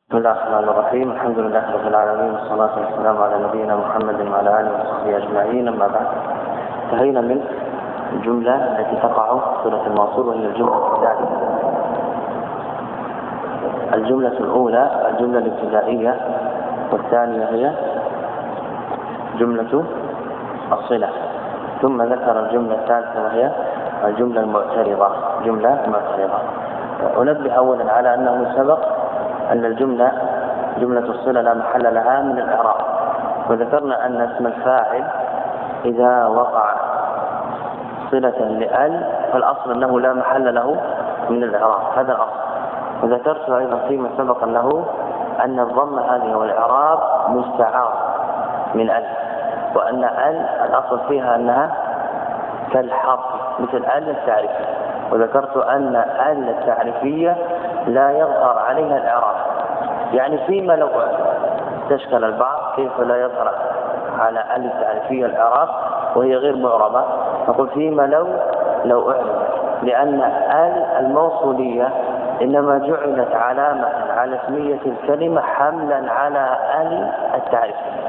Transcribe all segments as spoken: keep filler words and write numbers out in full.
بسم الله الرحمن الرحيم. الحمد لله رب العالمين، والصلاة والسلام على نبينا محمد وعلى آله وصحبه أجمعين. أما بعد، انتهينا من الجملة التي تقع في صلة الموصول، وهي الجملة الثالثة. الجملة الأولى الجملة الابتدائية، والثانية هي جملة الصلة. ثم ذكر الجملة الثالثة وهي الجملة المعترضة. جملة معترضة. أنبه أولا على أنه سبق أن الجملة جملة الصلة لا محل لها من الإعراب، وذكرنا أن اسم الفاعل إذا وقع صلة لأل فالأصل أنه لا محل له من الإعراب، هذا الأصل. وذكرت أيضا فيما سبق أنه أن الضم هذه والإعراب مستعار من أل، وأن أل الأصل فيها أنها كالحرف مثل أل التعريفية. وذكرت أن أل التعريفية لا يظهر عليها الإعراب، يعني فيما لو تشكل البعض كيف لا يظهر على أل التعريفية الإعراب وهي غير معربة، نقول فيما لو لو أعربت، لأن أل الموصولية إنما جعلت علامة على اسمية الكلمة حملا على أل التعريفية،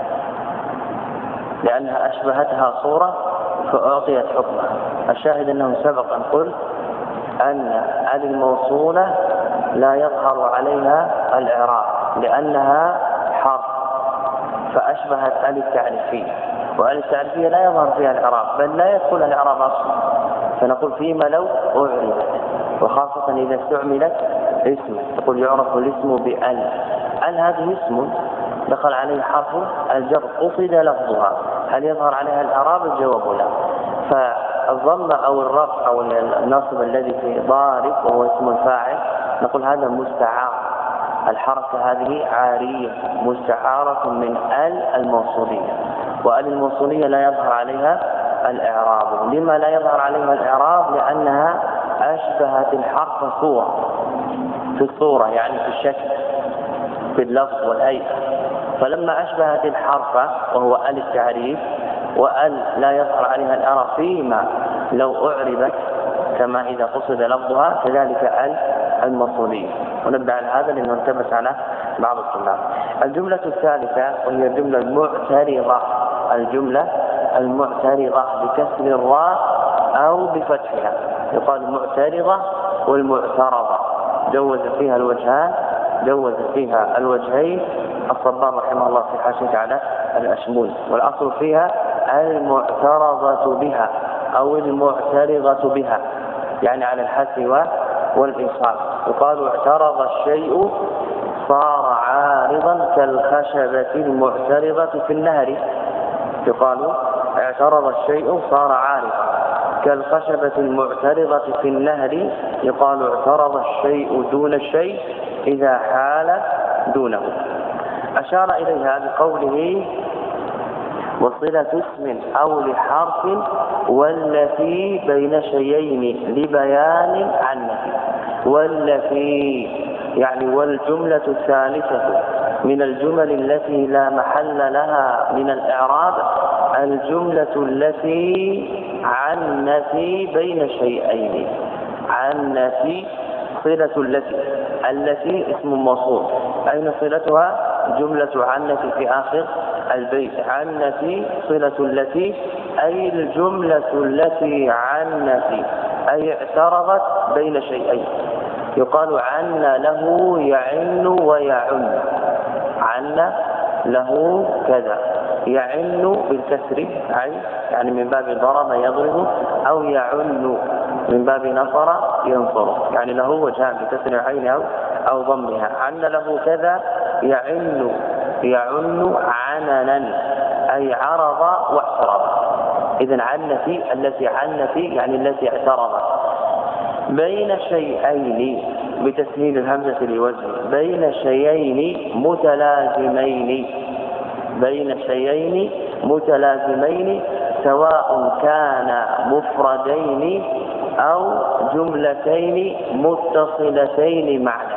لأنها أشبهتها صورة فأعطيت حكمها. الشاهد أنه سبق أن قلت أن أل الموصولة لا يظهر عليها الإعراب لأنها حرف فأشبهت أل التعريفية، وأل التعريفية لا يظهر فيها الإعراب، بل لا يدخل الإعراب أصلا. فنقول فيما لو أعربت، وخاصة إذا استعملت اسم، تقول يعرف الاسم بأل. أل هذه اسم دخل عليه حرف الجر قصد لفظها، هل يظهر عليها الإعراب؟ الجواب لا. فالضم أو الرفع أو النصب الذي في ضارب وهو اسم الفاعل نقول هذا مستعار، الحركة هذه عارية مستعارة من أل الموصولية، وأل الموصولية لا يظهر عليها الإعراب. لما لا يظهر عليها الإعراب؟ لأنها أشبهت الحرف صورة في الصورة، يعني في الشكل في اللفظ والهيئة. فلما أشبهت الحرف وهو أل التعريف، وأل لا يظهر عليها الإعراب فيما لو أعربت كما إذا قصد لفظها، كذلك أل الموصولية. ونبدأ على هذا لأنه التبس على بعض الطلاب. الجملة الثالثة وهي الجملة المعترضة. الجملة المعترضة بكسر الراء أو بفتحها، يقال المعترضة والمعترضة، جوز فيها الوجهان جوز فيها الوجهين الصباغ رحمه الله في حاشية على الأشمول. والأصل فيها المعترضة بها أو المعترضة بها، يعني على الحث والإيصال. يقال اعترض الشيء صار عارضا كالخشبة المعترضة في النهر. يقال اعترض الشيء صار عارضا كالخشبة المعترضة في النهر. يقال اعترض الشيء دون الشيء إذا حال دونه. أشار إليها بقوله وصلة اسم أو لحرف والتي بين شيئين لبيان عن نفي. والتي يعني والجملة الثالثة من الجمل التي لا محل لها من الإعراب الجملة التي عن نفي بين شيئين. عن نفي صلة التي التي اسم موصول، أين صلتها؟ جملة عن نفي في آخر البيت. عن نفي صلة التي أي الجملة التي عن نفي أي اعترضت بين شيئين. يقال عن له يعن ويعن، عن له كذا، يعن بالكسر عين يعني من باب ضرب يضرب، أو يعن من باب نصر ينصر، يعني له وجهان بكسر العين أو أو ضمها. عن له كذا يعن يعن عننا أي عرض واعترض. إذن عن في التي عن في يعني التي اعترضت. بين شيئين بتسهيل الهمزة لوزن، بين شيئين متلازمين. بين شيئين متلازمين سواء كان مفردين أو جملتين متصلتين معا،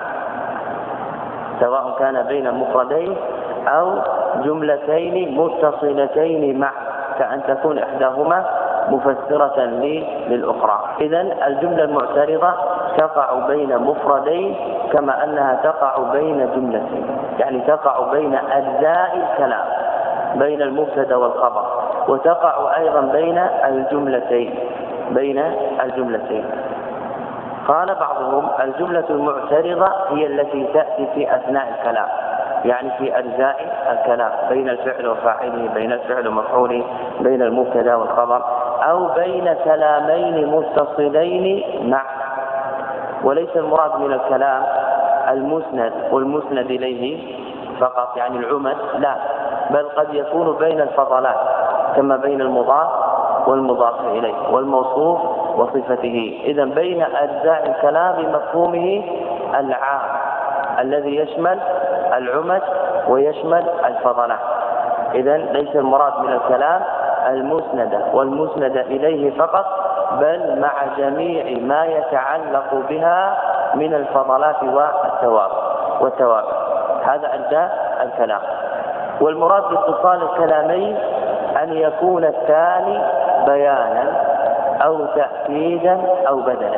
سواء كان بين مفردين أو جملتين متصلتين معا، كأن تكون إحداهما مفسرة للأخرى. إذن الجملة المعترضة تقع بين مفردين كما أنها تقع بين جملتين، يعني تقع بين أجزاء الكلام، بين المبتدا والخبر، وتقع أيضا بين الجملتين بين الجملتين. قال بعضهم الجملة المعترضة هي التي تأتي في أثناء الكلام، يعني في أجزاء الكلام، بين الفعل وفاعله، بين الفعل ومفعوله، بين المبتدا والخبر، أو بين كلامين متصلين معا. وليس المراد من الكلام المسند والمسند إليه فقط، يعني العمد، لا، بل قد يكون بين الفضلات كما بين المضاف والمضاف إليه والموصوف وصفته. إذن بين أجزاء الكلام بمفهومه العام الذي يشمل العمد ويشمل الفضلات. إذن ليس المراد من الكلام المسند والمسند إليه فقط، بل مع جميع ما يتعلق بها من الفضلات والتوابع والتوابع هذا أجزاء الكلام. والمراد باتصال الكلامين أن يكون الثاني بيانا أو تأكيدا أو بدلا.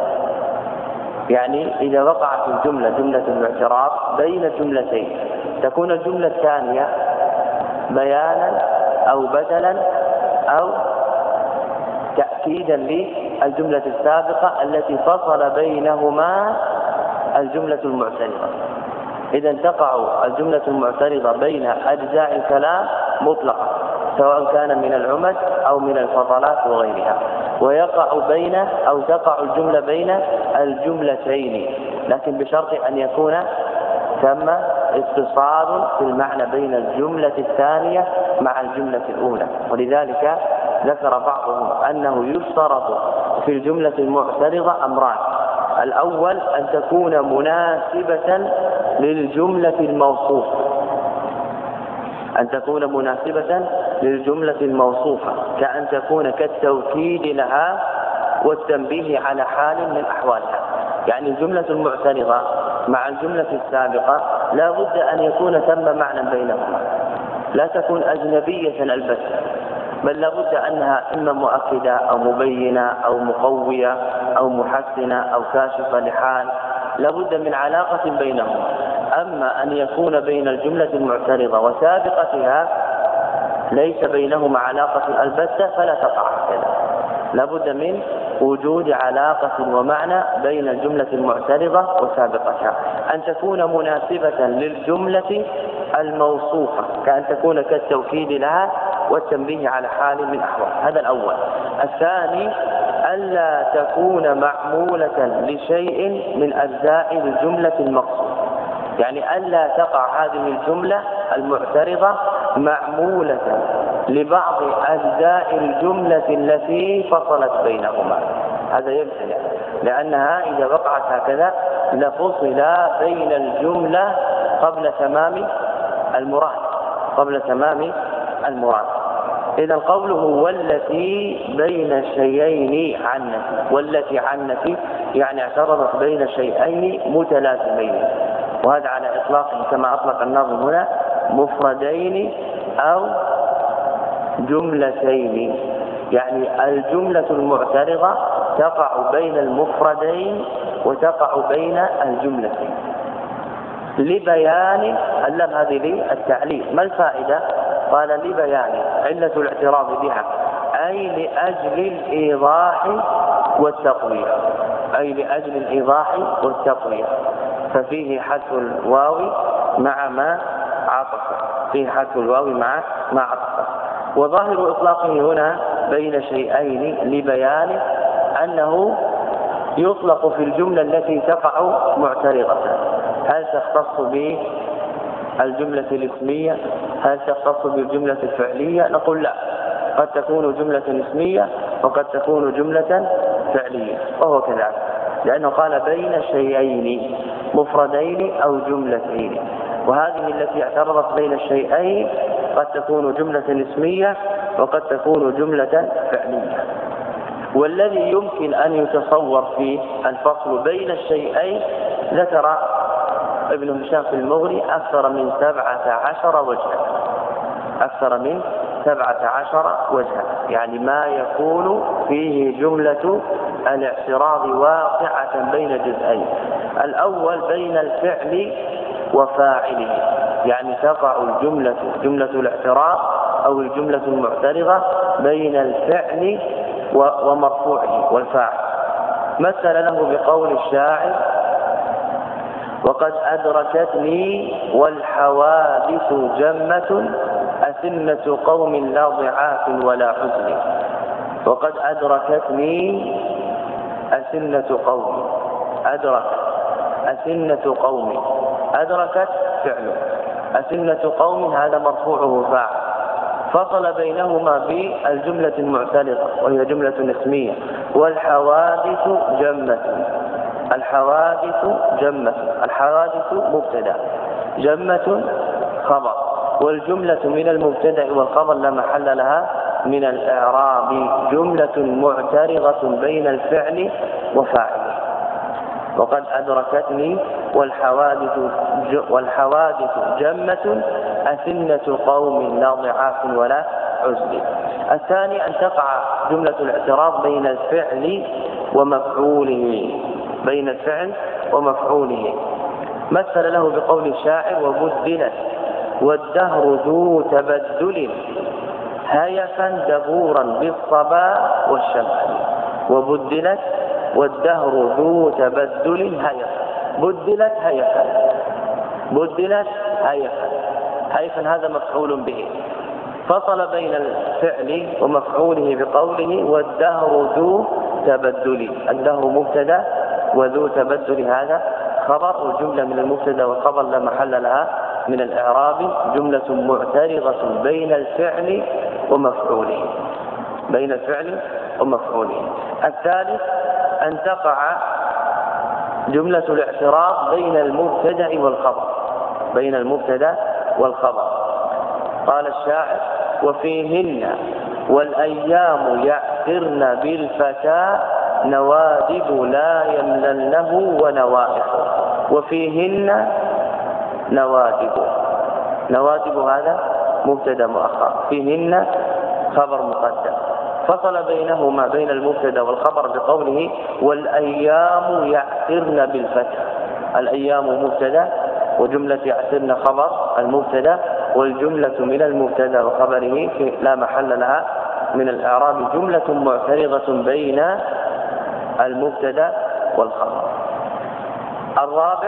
يعني إذا وقعت الجملة جملة الاعتراض بين جملتين تكون الجملة الثانية بيانا أو بدلا أو تأكيدا للجملة السابقة التي فصل بينهما الجملة المعترضة. إذا تقع الجملة المعترضة بين أجزاء الكلام مطلقا سواء كان من العمد أو من الفضلات وغيرها، ويقع بين أو تقع الجملة بين الجملتين، لكن بشرط أن يكون ثم اتصال في المعنى بين الجملة الثانية مع الجملة الأولى. ولذلك ذكر بعضهم أنه يشترط في الجملة المعترضة أمران: الأول أن تكون مناسبة للجملة الموصوفة، أن تكون مناسبة للجملة الموصوفة كأن تكون كالتوكيد لها والتنبيه على حال من أحوالها. يعني الجملة المعترضة مع الجملة السابقة لا بد أن يكون ثم معنى بينهما، لا تكون أجنبية البتة، بل لا بد أنها إما مؤكدة أو مبينة أو مقوية أو محسنة أو كاشفة لحال، لا بد من علاقة بينهما. أما أن يكون بين الجملة المعترضة وسابقتها ليس بينهما علاقة البتة فلا تقع هكذا، لا بد من وجود علاقة ومعنى بين الجملة المعترضة وسابقتها، أن تكون مناسبة للجملة الموصوفة كأن تكون كالتوكيد لها والتنبيه على حال من أحوال. هذا الأول. الثاني ألا تكون معمولة لشيء من أجزاء الجملة المقصودة، يعني ألا تقع هذه الجملة المعترضة معمولة لبعض أجزاء الجملة التي فصلت بينهما. هذا يمتنع، لأنها إذا وقعت هكذا لفصل بين الجملة قبل تمام المراد قبل تمام المراد. إذا قوله والتي بين الشيئين عنت، والتي عنت يعني اعترضت بين شيئين متلازمين، وهذا على إطلاقه كما أطلق الناظم هنا مفردين أو جملتين. يعني الجملة المعترضة تقع بين المفردين وتقع بين الجملتين لبيان اللام هذه للتعليل. ما الفائدة؟ قال لبيان علة الاعتراض بها، أي لأجل الإيضاح والتقوية، أي لأجل الإيضاح والتقوية، ففيه حذف الواو مع ما عطف، فيه حذف الواو مع ما عطف. وظاهر إطلاقه هنا بين شيئين لبيان أنه يطلق في الجملة التي تقع معترضة. هل تختص بالجملة الاسمية؟ هل تختص بالجملة الفعلية؟ نقول لا، قد تكون جملة اسمية وقد تكون جملة فعلية، وهو كذلك، لأنه قال بين شيئين مفردين أو جملتين، وهذه التي اعترضت بين الشيئين قد تكون جملة اسمية وقد تكون جملة فعلية. والذي يمكن أن يتصور فيه الفصل بين الشيئين ذكر ابن هشام في المغني أكثر من سبعة عشر وجها، أكثر من سبعة عشر وجها، يعني ما يكون فيه جملة الاعتراض واقعة بين جزئين. الأول بين الفعل وفاعله، يعني تقع الجملة جملة الاعتراض أو الجملة المعترضة بين الفعل ومرفوعه والفاعل. مثل له بقول الشاعر: وقد أدركتني والحوادث جمة أسنة قوم لا ضعاف ولا حزن. وقد أدركتني أسنة قوم، أدرك أسنة قوم، أدركت فعل، أسنة قوم هذا مرفوعه فاعل. فصل بينهما بالجملة المعترضة وهي جملة اسمية: والحوادث جمة. الحوادث جمة، الحوادث مبتدأ، جمة خبر، والجملة من المبتدأ والخبر لا محل لها من الإعراب، جملة معترضة بين الفعل وفاعله. وقد أدركتني والحوادث والحوادث جمة أسنة قوم لا ضعاف ولا حزن. الثاني أن تقع جملة الاعتراض بين الفعل ومفعوله، بين الفعل ومفعوله. مثل له بقول الشاعر: وبدلت والدهر ذو تبدل هيفا دبورا بالصبا والشمس. وبدلت والدهر ذو تبدل هيفا، بدلت هيفا، بدلت هيفا، هيفا هذا مفعول به. فصل بين الفعل ومفعوله بقوله: والدهر ذو تبدل. الدهر مبتدا وذو تبدل هذا خبر، والجملة من المبتدا والخبر لا محل لها من الإعراب، جملة معترضة بين الفعل ومفعوله، بين الفعل ومفعوله. الثالث أن تقع جملة الاعتراض بين المبتدا والخبر، بين المبتدا والخبر. قال الشاعر: وفيهن والأيام يعثرن بالفتى نوادب لا يمللنه ونوائح. وفيهن نوادب، نوادب هذا مبتدا مؤخر، فيهن خبر مقدم. فصل بينهما بين المبتدا والخبر بقوله: والأيام يعثرن بالفتى. الأيام مبتدا وجملة يعثرن خبر المبتدا، والجملة من المبتدا وخبره لا محل لها من الإعراب، جملة معترضة بين المبتدا والخبر. الرابع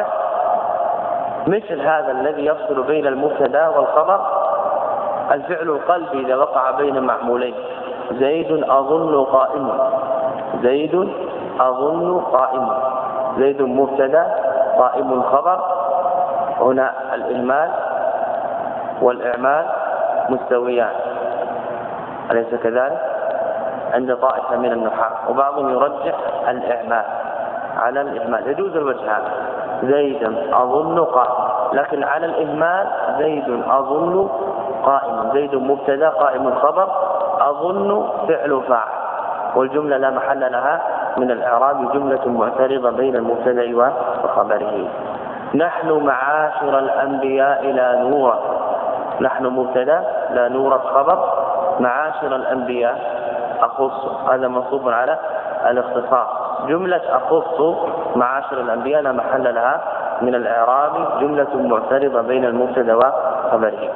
مثل هذا الذي يفصل بين المبتدا والخبر الفعل القلبي إذا وقع بين معمولين: زيد أظن قائم، زيد أظن قائم. زيد مبتدا قائم خبر، هنا الإهمال والإعمال مستويان، أليس كذلك؟ عند طائفة من النحاة، وبعضهم يرجح الإعمال على الإهمال، يجوز الوجهان: زيد أظن قائم، لكن على الإهمال زيد أظن قائم. زيد مبتدا قائم خبر، أظن فعل فاعل، والجملة لا محل لها من الإعراب، جملة معترضة بين المبتدا وخبره. نحن معاشر الأنبياء لا نورث. نحن مبتدا لا نورث خبر، معاشر الأنبياء أخص، هذا منصوب على الاختصاص. جملة أخص معاشر الأنبياء لا محل لها من الإعراب، جملة معترضة بين المبتدا وخبره.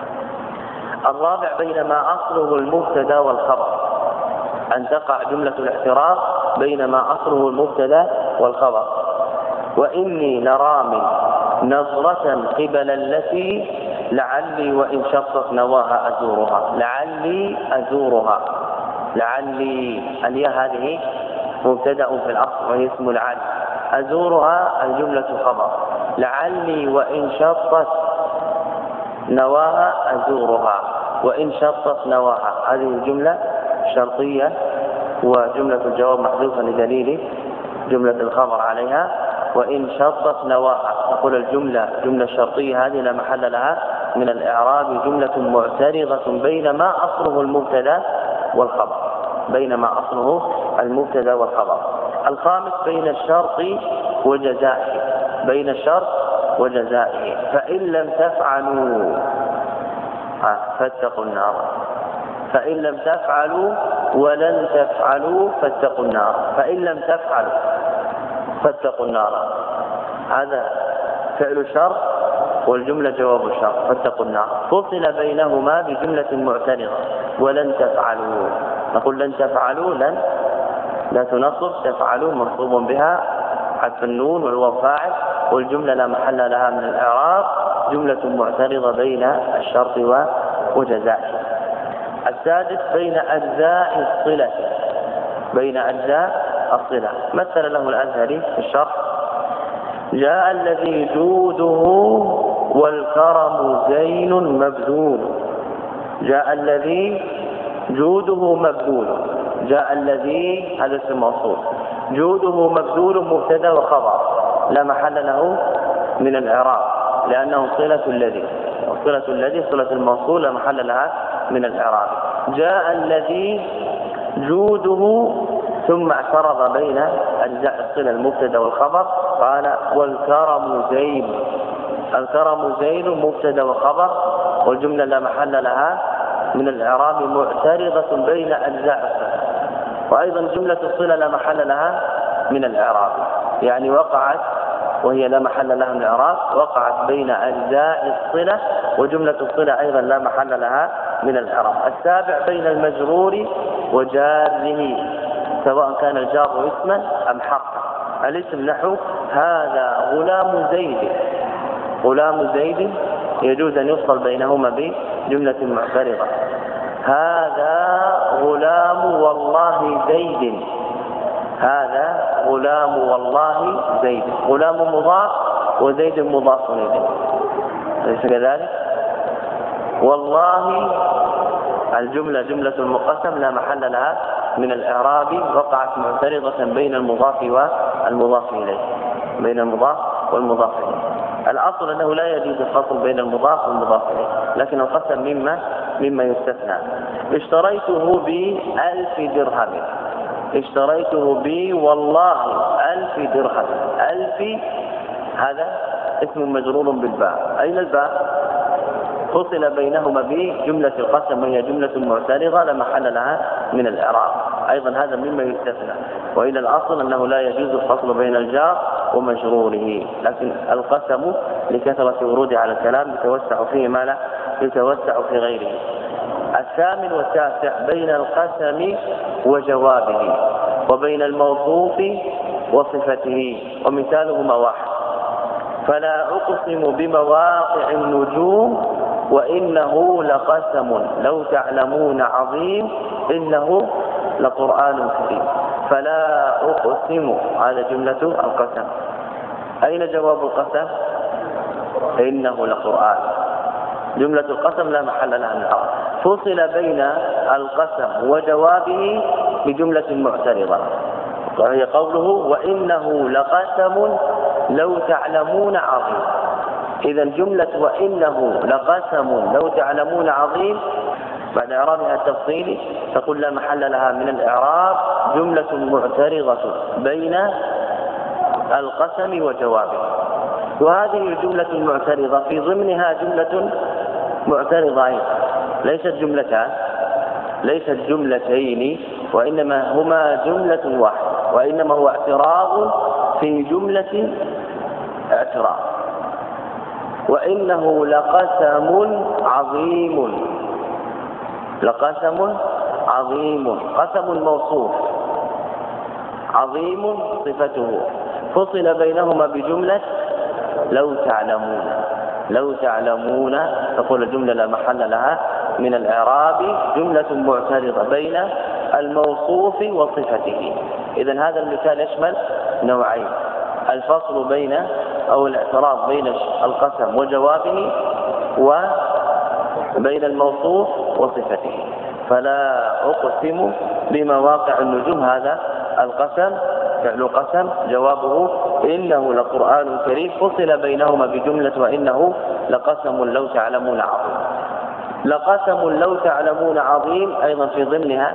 الرابع بينما أصله المبتدا والخبر، أن تقع جملة الاعتراض بينما أصله المبتدا والخبر: وإني لرام نظرة قبل التي لعلي وإن شطت نواها أزورها. لعلي أزورها، لعلي الياء هذه مبتدأ في الأصل وهي اسم لعل، أزورها الجملة خبر، لعلي وإن شطت نواها أزورها، وإن شطت نواها هذه الجملة شرطية، وجملة الجواب محذوفة لدليل جملة الخبر عليها. وإن شطت نواها، نقول الجملة جملة شرطية هذه لا محل لها من الإعراب، جملة معترضة بينما أصله المبتدا والخبر، بينما أصله المبتدا والخبر. الخامس بين الشرط وجزائه، بين الشرط وجزائه: فإن لم تفعلوا فاتقوا النار، فإن لم تفعلوا ولن تفعلوا فاتقوا النار، فإن لم تفعلوا فاتقوا النار. هذا فعل شر والجملة جواب الشر، فاتقوا النار. فصل بينهما بجملة معترضة، ولن تفعلوا. نقول لن تفعلوا، لن لا تنصب، تفعلوا منصوب بها حذف النون والواو فاعل، والجملة لا محل لها من الإعراب، جملة معترضة بين الشرط وجزائه. السادس بين أجزاء الصلة، بين أجزاء الصلة. مثل له الأزهري في الشرح: جاء الذي جوده والكرم زين مبذول. جاء الذي جوده مبذول، جاء الذي هذا اسم موصول، جوده مبذول مبتدا وخبر لا محل له من الإعراب لأنه صلة الذي، وصلة الذي صلة الموصول لا محل لها من الإعراب. جاء الذي جوده، ثم اعترض بين أجزاء الصلة المبتدا والخبر، قال والكرم زين. الكرم زين مبتدا وخبر، والجملة لا محل لها من الإعراب معترضة بين أجزاء الصلة. وأيضا جملة الصلة لا محل لها من الإعراب، يعني وقعت وهي لا محل لها من الإعراب، وقعت بين أجزاء الصلة، وجملة الصلة أيضا لا محل لها من الإعراب. السابع بين المجرور وجاره، سواء كان الجار اسما أم حقا. الاسم نحو هذا غلام زيد، غلام زيد يجوز أن يفصل بينهما بجملة معترضة. هذا غلام والله زيد، هذا غلام والله زيد، غلام مضاف وزيد مضاف إليه، أليس كذلك؟ والله الجملة جملة المقسم لا محل لها من الإعراب، وقعت معترضة بين المضاف والمضاف إليه، بين المضاف والمضاف إليه. الأصل أنه لا يجوز الفصل بين المضاف والمضاف إليه، لكن القسم مما مما يستثنى. اشتريته بألف درهم، اشتريته بي والله ألف درهم. ألف هذا اسم مجرور بالباء، أين الباء؟ فصل بينهما بجملة القسم وهي جملة معترضة لا محل لها من الإعراب، أيضا هذا مما يستثنى. وإلى الأصل أنه لا يجوز الفصل بين الجار ومجروره، لكن القسم لكثرة وروده على الكلام يتوسع فيه ما لا يتوسع في غيره. الثامن والتاسع بين القسم وجوابه، وبين الموصوف وصفته، ومثالهما واحد: فلا أقسم بمواقع النجوم وإنه لقسم لو تعلمون عظيم إنه لقرآن كريم. فلا أقسم هذا جملة القسم. أين جواب القسم؟ إنه لقرآن. جملة القسم لا محل لها من الأرض. فصل بين القسم وجوابه بجملة معترضة، وهي قوله وإنه لقسم لو تعلمون عظيم. إذا جملة وإنه لقسم لو تعلمون عظيم بعد إعرابها التفصيلي تقول لا محل لها من الإعراب، جملة معترضة بين القسم وجوابه. وهذه الجملة المعترضة في ضمنها جملة معترضة أيضا، ليست جملتان، ليست جملتين، وإنما هما جملة واحدة، وإنما هو اعتراض في جملة اعتراض. وإنه لقسم عظيم، لقسم عظيم، قسم موصوف، عظيم صفته. فصل بينهما بجملة لو تعلمون، لو تعلمون تقول الجملة لا محل لها من الإعراب، جملة معترضة بين الموصوف وصفته. إذن هذا المثال يشمل نوعين: الفصل بين أو الاعتراض بين القسم وجوابه، وبين الموصوف وصفته. فلا أقسم بمواقع النجوم، هذا القسم فعل قسم، جوابه إنه لقرآن كريم. فصل بينهما بجملة وإنه لقسم لو تعلمون عظيم. لقسم لو تعلمون عظيم أيضا في ضمنها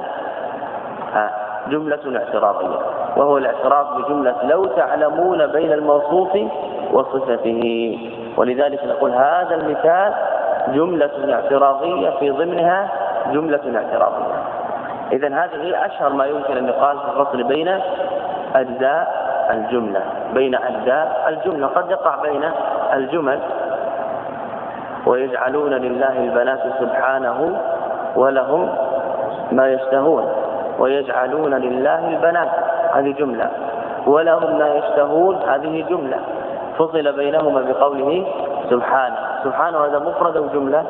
جملة اعتراضية، وهو الاعتراض بجملة لو تعلمون بين الموصوف وصفته. ولذلك نقول هذا المثال جملة اعتراضية في ضمنها جملة اعتراضية. إذن هذه أشهر ما يمكن أن يقال في الفصل بين أجزاء الجملة بين أجزاء الجملة. قد يقع بين الجمل ويجعلون لله البنات سبحانه ولهم ما يشتهون، ويجعلون لله البنات هذه جملة، ولهم ما يشتهون هذه جملة، فصل بينهما بقوله سبحانه. سبحانه هذا مفرد أو جملة؟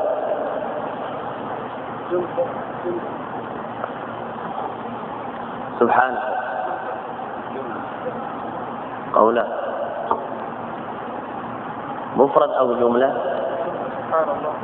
سبحانه قولا مفرد أو جملة؟ سبحان الله.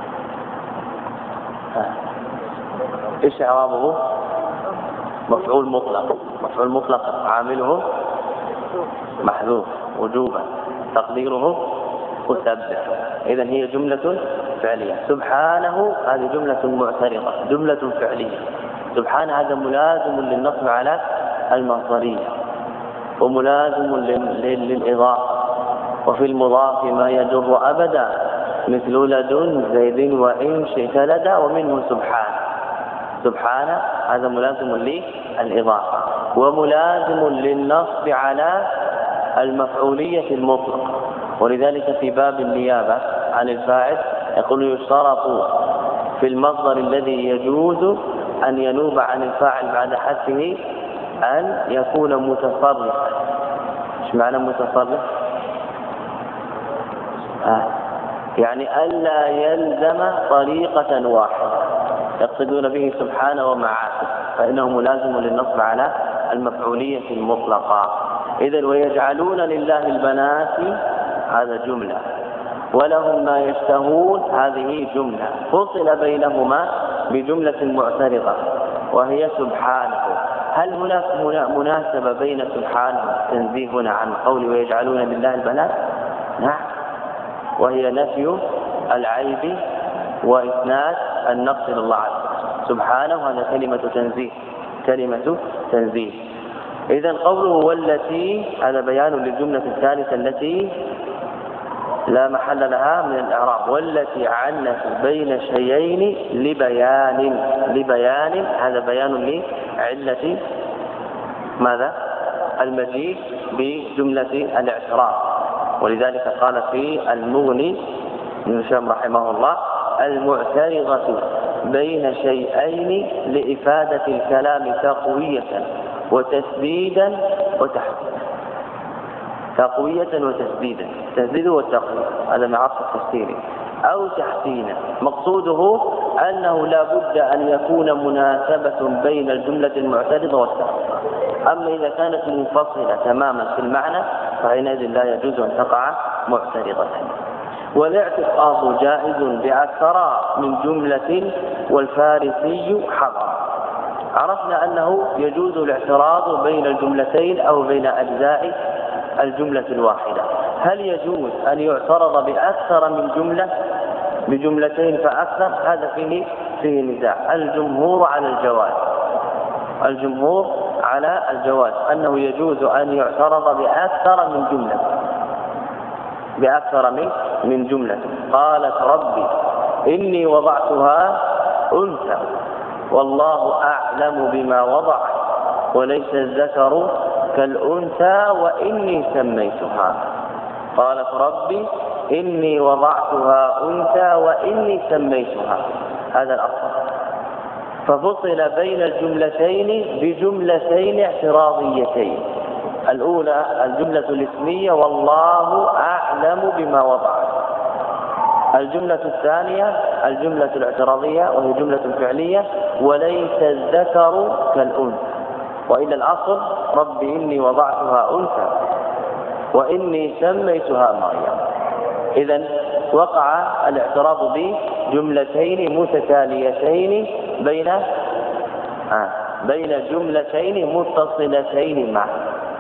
إيش إعرابه؟ مفعول مطلق. مفعول مطلق عامله محذوف وجوبا، تقديره مسبح. إذن هي جملة فعلية. سبحانه هذه جملة معترضة، جملة فعلية. سبحان هذا ملازم للنصب على المصدرية وملازم للإضافة، وفي المضاف ما يجر أبدا مثل لدن زيد وإن شئت لدى، ومنه سبحان. سبحان هذا ملازم للإضافة وملازم للنصب على المفعولية المطلقة. ولذلك في باب النيابة عن الفاعل يقول يشترط في المصدر الذي يجوز أن ينوب عن الفاعل بعد حذفه أن يكون متصرفا. ايش معنى متصرف؟ آه. يعني ألا يلزم طريقة واحدة، يقصدون به سبحانه ومعاته، فإنه ملازم للنصب على المفعولية المطلقة. إذن ويجعلون لله البنات هذا جملة، ولهم ما يشتهون هذه جملة، فصل بينهما بجملة معترضة وهي سبحانه. هل هناك مناسبة بين سبحانه تنزيهنا عن قول ويجعلون لله البنات؟ نعم، وهي نفي العيب وإثنات النقص لله عز وجل. سبحانه هذا كلمة تنزيه، كلمة تنزيه. إذن قوله والتي هذا بيان للجملة الثالثة التي لا محل لها من الإعراب، والتي عنت بين شيئين لبيان. لبيان هذا بيان لعلة ماذا؟ المجيء بجملة الاعتراف. ولذلك قال في المغني ابن هشام رحمه الله المعترضة بين شيئين لإفادة الكلام تقوية وتسديدا وتحديدا. تقوية وتسديدا، تسديد والتقوية هذا مع عطف التفسيري، أو تحسينا. مقصوده أنه لا بد أن يكون مناسبة بين الجملة المعترضة والتقوية. أما إذا كانت منفصلة تماما في المعنى فحينئذ لا يجوز أن تقع معترضة. والاعتراض جائز بأكثر من جملة والفارسي حضر. عرفنا أنه يجوز الاعتراض بين الجملتين أو بين أجزاء الجملة الواحدة. هل يجوز أن يعترض بأكثر من جملة بجملتين فأكثر؟ هذا فيه فيه نزاع. الجمهور على الجواز، الجمهور على الجواز أنه يجوز أن يعترض بأكثر من جملة، بأكثر من من جملة. قالت ربي إني وضعتها أنثى والله أعلم بما وضعت وليس الذكر كالأنثى وإني سميتها. قالت ربي إني وضعتها أنثى وإني سميتها. هذا الأصل. ففصل بين الجملتين بجملتين اعتراضيتين. الأولى الجملة الاسمية والله أعلم بما وضعت. الجملة الثانية الجملة الاعتراضية وهي جملة فعلية وليس الذكر كالأنثى. وإلى الأصل ربي إني وضعتها أنثى وإني سميتها مريم. إذن وقع الاعتراض بجملتين متتاليتين بين آه بين جملتين متصلتين معا.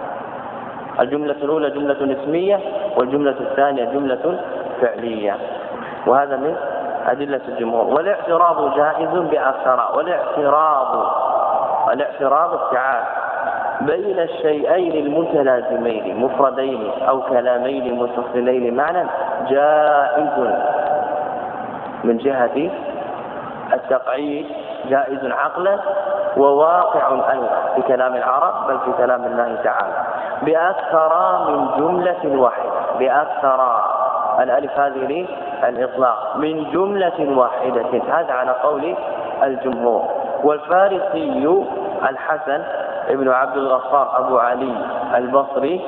الجملة الأولى جملة اسمية والجملة الثانية جملة فعلية، وهذا من أدلة الجمهور. والاعتراض جائز بأكثر. والاعتراض الاعتراض ابتعاد بين الشيئين المتلازمين مفردين أو كلامين متصلين معنى جائز من جهة التقعيد جائز عقلا وواقع أيضا في كلام العرب بل في كلام الله تعالى بأكثر من جملة واحدة. بأكثر الألف هذه الإطلاق من جملة واحدة، هذا على قول الجمهور. والفارسي الحسن ابن عبد الغفار أبو علي البصري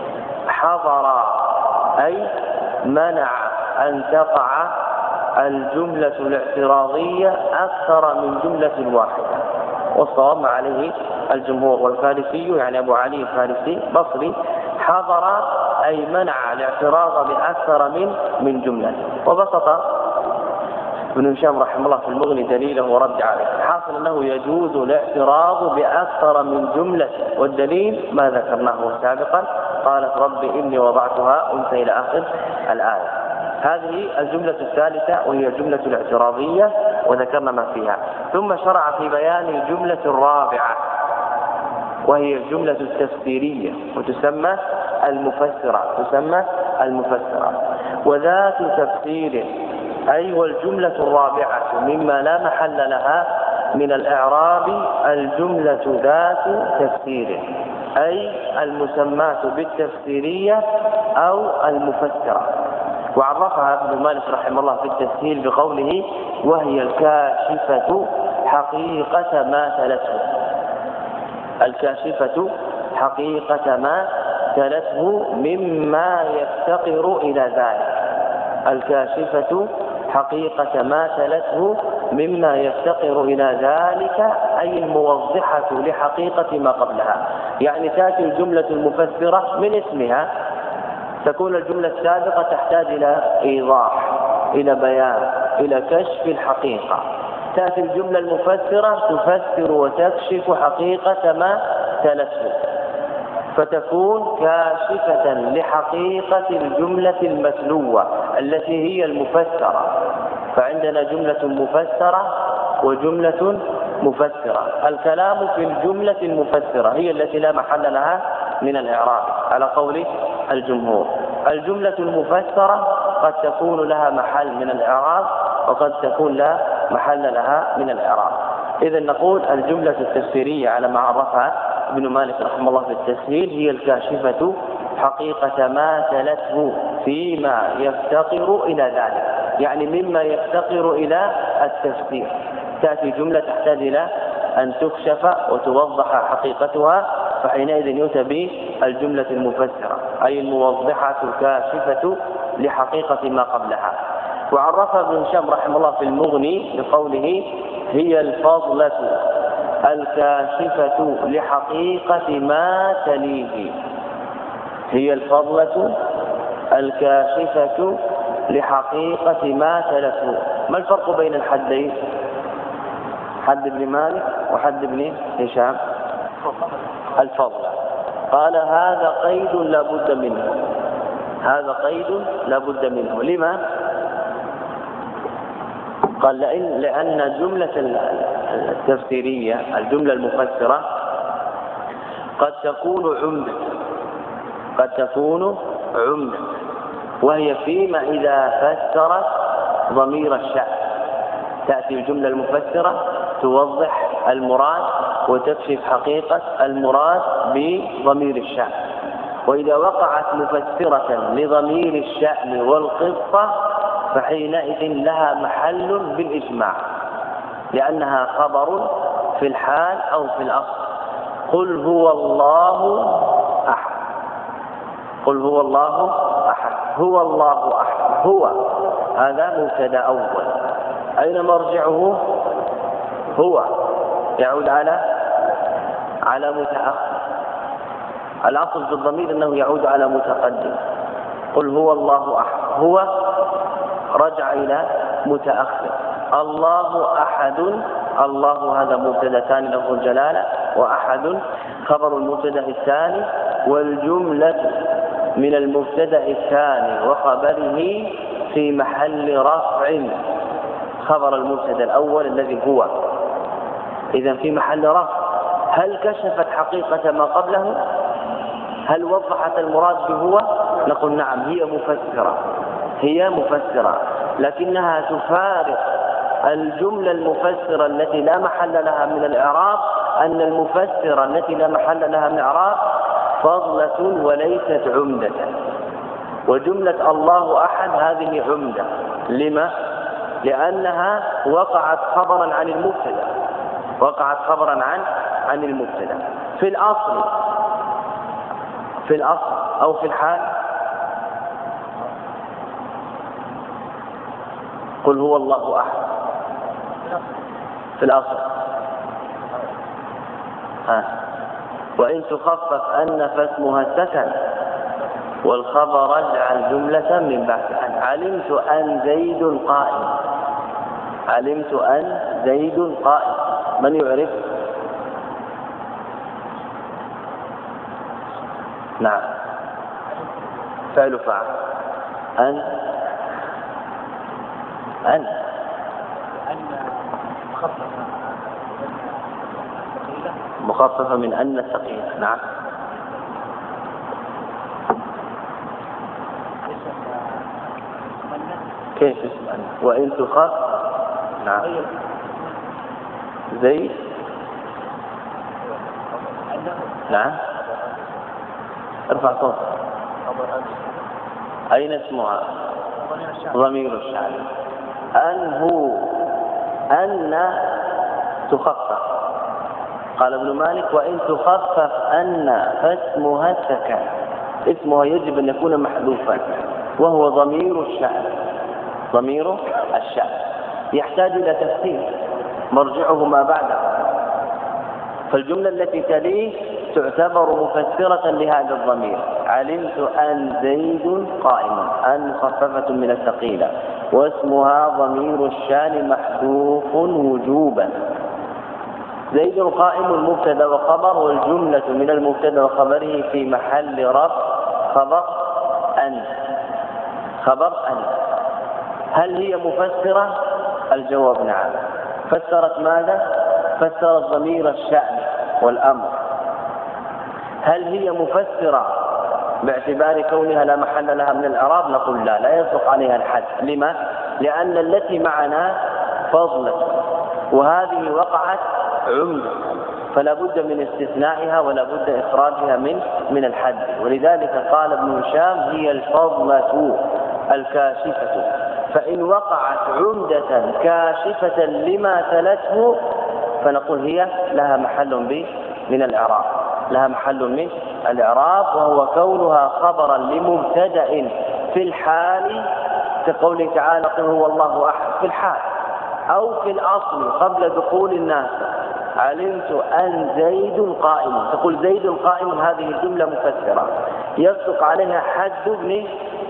حضر أي منع أن تقع الجملة الاعتراضية أكثر من جملة واحدة، والصواب ما عليه الجمهور. والفارسي يعني أبو علي الفارسي بصري حضر أي منع الاعتراض بأكثر من من جملة. وبسط ابن هشام رحمه الله في المغني دليله ورد عليه، حاصل أنه يجوز الاعتراض بأكثر من جملة، والدليل ما ذكرناه سابقا، قالت رب إني وضعتها أنثى إلى آخر الآية. هذه الجملة الثالثة وهي الجملة الاعتراضية وذكرنا ما فيها. ثم شرع في بيان الجملة الرابعة وهي الجملة التفسيرية وتسمى المفسرة تسمى المفسرة وذات تفسير، أي والجملة الرابعة مما لا محل لها من الإعراب الجملة ذات تفسير، أي المسماة بالتفسيرية أو المفسرة. وعرفها ابن مالك رحمه الله في التسهيل بقوله وهي الكاشفة حقيقة ما تلته. الكاشفة حقيقة ما تلته مما يفتقر إلى ذلك. الكاشفة حقيقة ما تلته مما يفتقر إلى ذلك، أي الموضحة لحقيقة ما قبلها. يعني تأتي الجملة المفسرة من اسمها، تكون الجملة السابقة تحتاج إلى إيضاح، إلى بيان، إلى كشف الحقيقة. تأتي الجملة المفسرة تفسر وتكشف حقيقة ما تلته، فتكون كاشفة لحقيقة الجملة المتلوة التي هي المفسرة. فعندنا جملة مفسرة وجملة مفسرة. الكلام في الجملة المفسرة هي التي لا محل لها من الإعراب على قول الجمهور. الجملة المفسرة قد تكون لها محل من الإعراب وقد تكون لا محل لها من الإعراب. إذن نقول الجملة التفسيرية على ما عرفها ابن مالك رحمه الله في التسهيل هي الكاشفة حقيقة ما تلته فيما يفتقر إلى ذلك، يعني مما يفتقر إلى التفسير. تأتي جملة تحتاج إلى أن تكشف وتوضح حقيقتها، فحينئذ يؤتى بالجملة المفسرة أي الموضحة الكاشفة لحقيقة ما قبلها. وعرفها ابن هشام رحمه الله في المغني بقوله هي الفضلة الكاشفة لحقيقة ما تليه. هي الفضلة الكاشفة لحقيقة ما تلته. ما الفرق بين الحدين؟ حد ابن مالك وحد ابن هشام. الفضل قال هذا قيد لا بد منه، هذا قيد لا بد منه. لما؟ قال لأن, لأن الجملة التفسيرية الجملة المفسرة قد تكون عمدة قد تكون عمدة وهي فيما إذا فسرت ضمير الشأن. تأتي الجملة المفسرة توضح المراد وتكشف حقيقة المراد بضمير الشأن. وإذا وقعت مفسرة لضمير الشأن والقصة فحينئذ لها محل بالإجماع، لأنها خبر في الحال أو في الأصل. قل هو الله أحد، قل هو الله أحد، هو الله أحد، هو هذا مبتدأ أول. أين مرجعه؟ هو يعود على على متأخر. الأصل في الضمير أنه يعود على متقدم. قل هو الله أحد، هو رجع إلى متأخر. الله أحد، الله هذا مبتدأ ثاني لفظ الجلالة، وأحد خبر المبتدأ الثاني، والجملة من المبتدأ الثاني وخبره في محل رفع خبر المبتدأ الأول الذي هو. إذن في محل رفع. هل كشفت حقيقة ما قبله؟ هل وضحت المراد بهو؟ نقول نعم، هي مفسرة هي مفسرة لكنها تفارق الجملة المفسرة التي لا محل لها من الإعراب أن المفسرة التي لا محل لها من الإعراب فضلة وليست عمدة، وجملة الله أحد هذه عمدة. لما؟ لأنها وقعت خبرا عن المبتدأ، وقعت خبرا عن عن المبتدأ في الأصل، في الأصل أو في الحال. قل هو الله أحد في الأصل. ها. وإن تخفف أن فاسمها السكن والخبر اجعل جملة من بعد أن. علمت أن زيد قائم، علمت أن زيد قائم. من يعرف؟ نعم، فعل فعل. أن أن مخففة من أن الثقيلة. نعم. كيف اسم أن؟ وإن تخف. نعم. زي. نعم. ارفع صوتك. أين اسمها؟ ضمير الشأن. أن هو أن تخفف. قال ابن مالك وإن تخفف أن فاسمها السكن، اسمها يجب أن يكون محذوفا وهو ضمير الشأن، ضمير الشأن يحتاج إلى تفسير مرجعه ما بعده. فالجملة التي تليه تعتبر مفسرة لهذا الضمير. علمت أن زيد قائم، أن مخففة من الثقيلة واسمها ضمير الشأن محذوف وجوبا. زيد قائم مبتدا وخبر، والجملة من المبتدا وخبره في محل رفع خبر أن، خبر أن. هل هي مفسرة؟ الجواب نعم. فسرت ماذا؟ فسرت ضمير الشأن والأمر. هل هي مفسرة باعتبار كونها لا محل لها من الإعراب؟ نقول لا، لا يصدق عليها الحد. لما؟ لأن التي معنا فضلة وهذه وقعت عمدة، فلا بد من استثنائها ولا بد إخراجها من من الحد. ولذلك قال ابن هشام هي الفضلة الكاشفة، فإن وقعت عمدة كاشفة لما تلته فنقول هي لها محل من الإعراب، لها محل من الإعراب، وهو كونها خبرا لمبتدأ في الحال كقوله تعالى قل هو الله أحد في الحال، أو في الأصل قبل دخول الناس. علمت أن زيد قائم، تقول زيد قائم، هذه الجملة مفسرة يصدق عليها حد ابن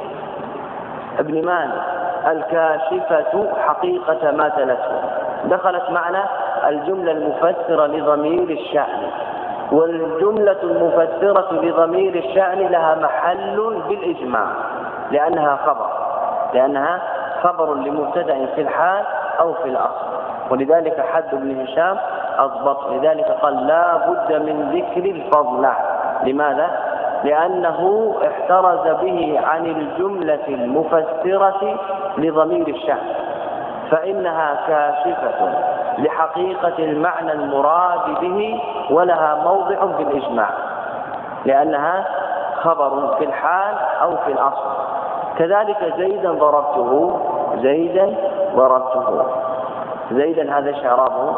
ابن مالك الكاشفة حقيقة ما تلته. دخلت معنا الجملة المفسرة لضمير الشأن، والجملة المفسرة لضمير الشأن لها محل بالإجماع لأنها خبر، لأنها خبر لمبتدأ في الحال أو في الأصل. ولذلك حد ابن هشام أضبط، لذلك قال لا بد من ذكر الفضلة. لماذا؟ لأنه احترز به عن الجملة المفسرة لضمير الشأن، فإنها كاشفة لحقيقة المعنى المراد به ولها موضع بالإجماع، لأنها خبر في الحال أو في الأصل. كذلك زيدا ضربته، زيدا ضربته، زيدا هذا شرابه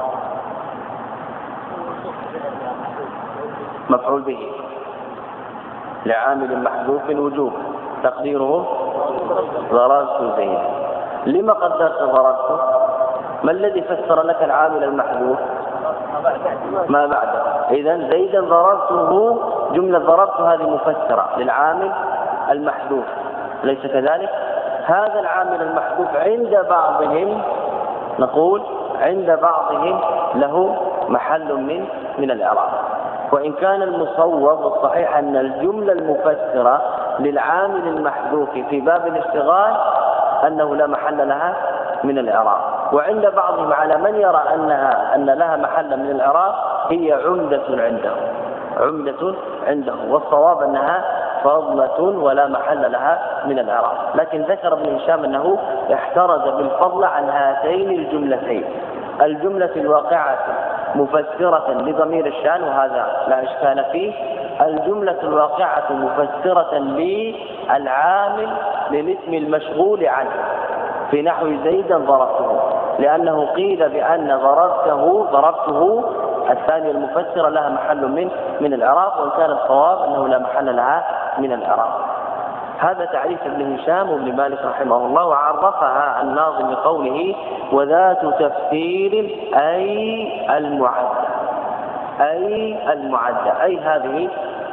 مفعول به لعامل محذوف وجوب تقديره ضربت زيدا. لما قدرت ضربته؟ ما الذي فسر لك العامل المحذوف؟ ما بعده. إذن زيدا ضربته، جملة ضربت هذه مفسرة للعامل المحذوف، ليس كذلك؟ هذا العامل المحذوف عند بعضهم، نقول عند بعضهم له محل من من الإعراب، وإن كان المصوب الصحيح أن الجملة المفسرة للعامل المحذوف في باب الاشتغال أنه لا محل لها من الإعراب. وعند بعضهم على من يرى أنها أن لها محل من الإعراب هي عمدة عنده، عمدة عنده، والصواب أنها فضلة ولا محل لها من الإعراب. لكن ذكر ابن هشام أنه احترز بالفضل عن هاتين الجملتين، الجملة الواقعة مفسرة لضمير الشأن وهذا لا إشكال فيه، الجملة الواقعة مفسرة للعامل للاسم المشغول عنه في نحو زيدا ضربته، لأنه قيل بأن ضربته ضربته الثانية المفسرة لها محل من من الإعراب، وإن كان الصواب أنه لا محل لها من الإعراب. هذا تعريف ابن هشام وابن مالك رحمه الله. وعرفها الناظم بقوله وذات تفسير أي المعدة، أي المعدة، أي هذه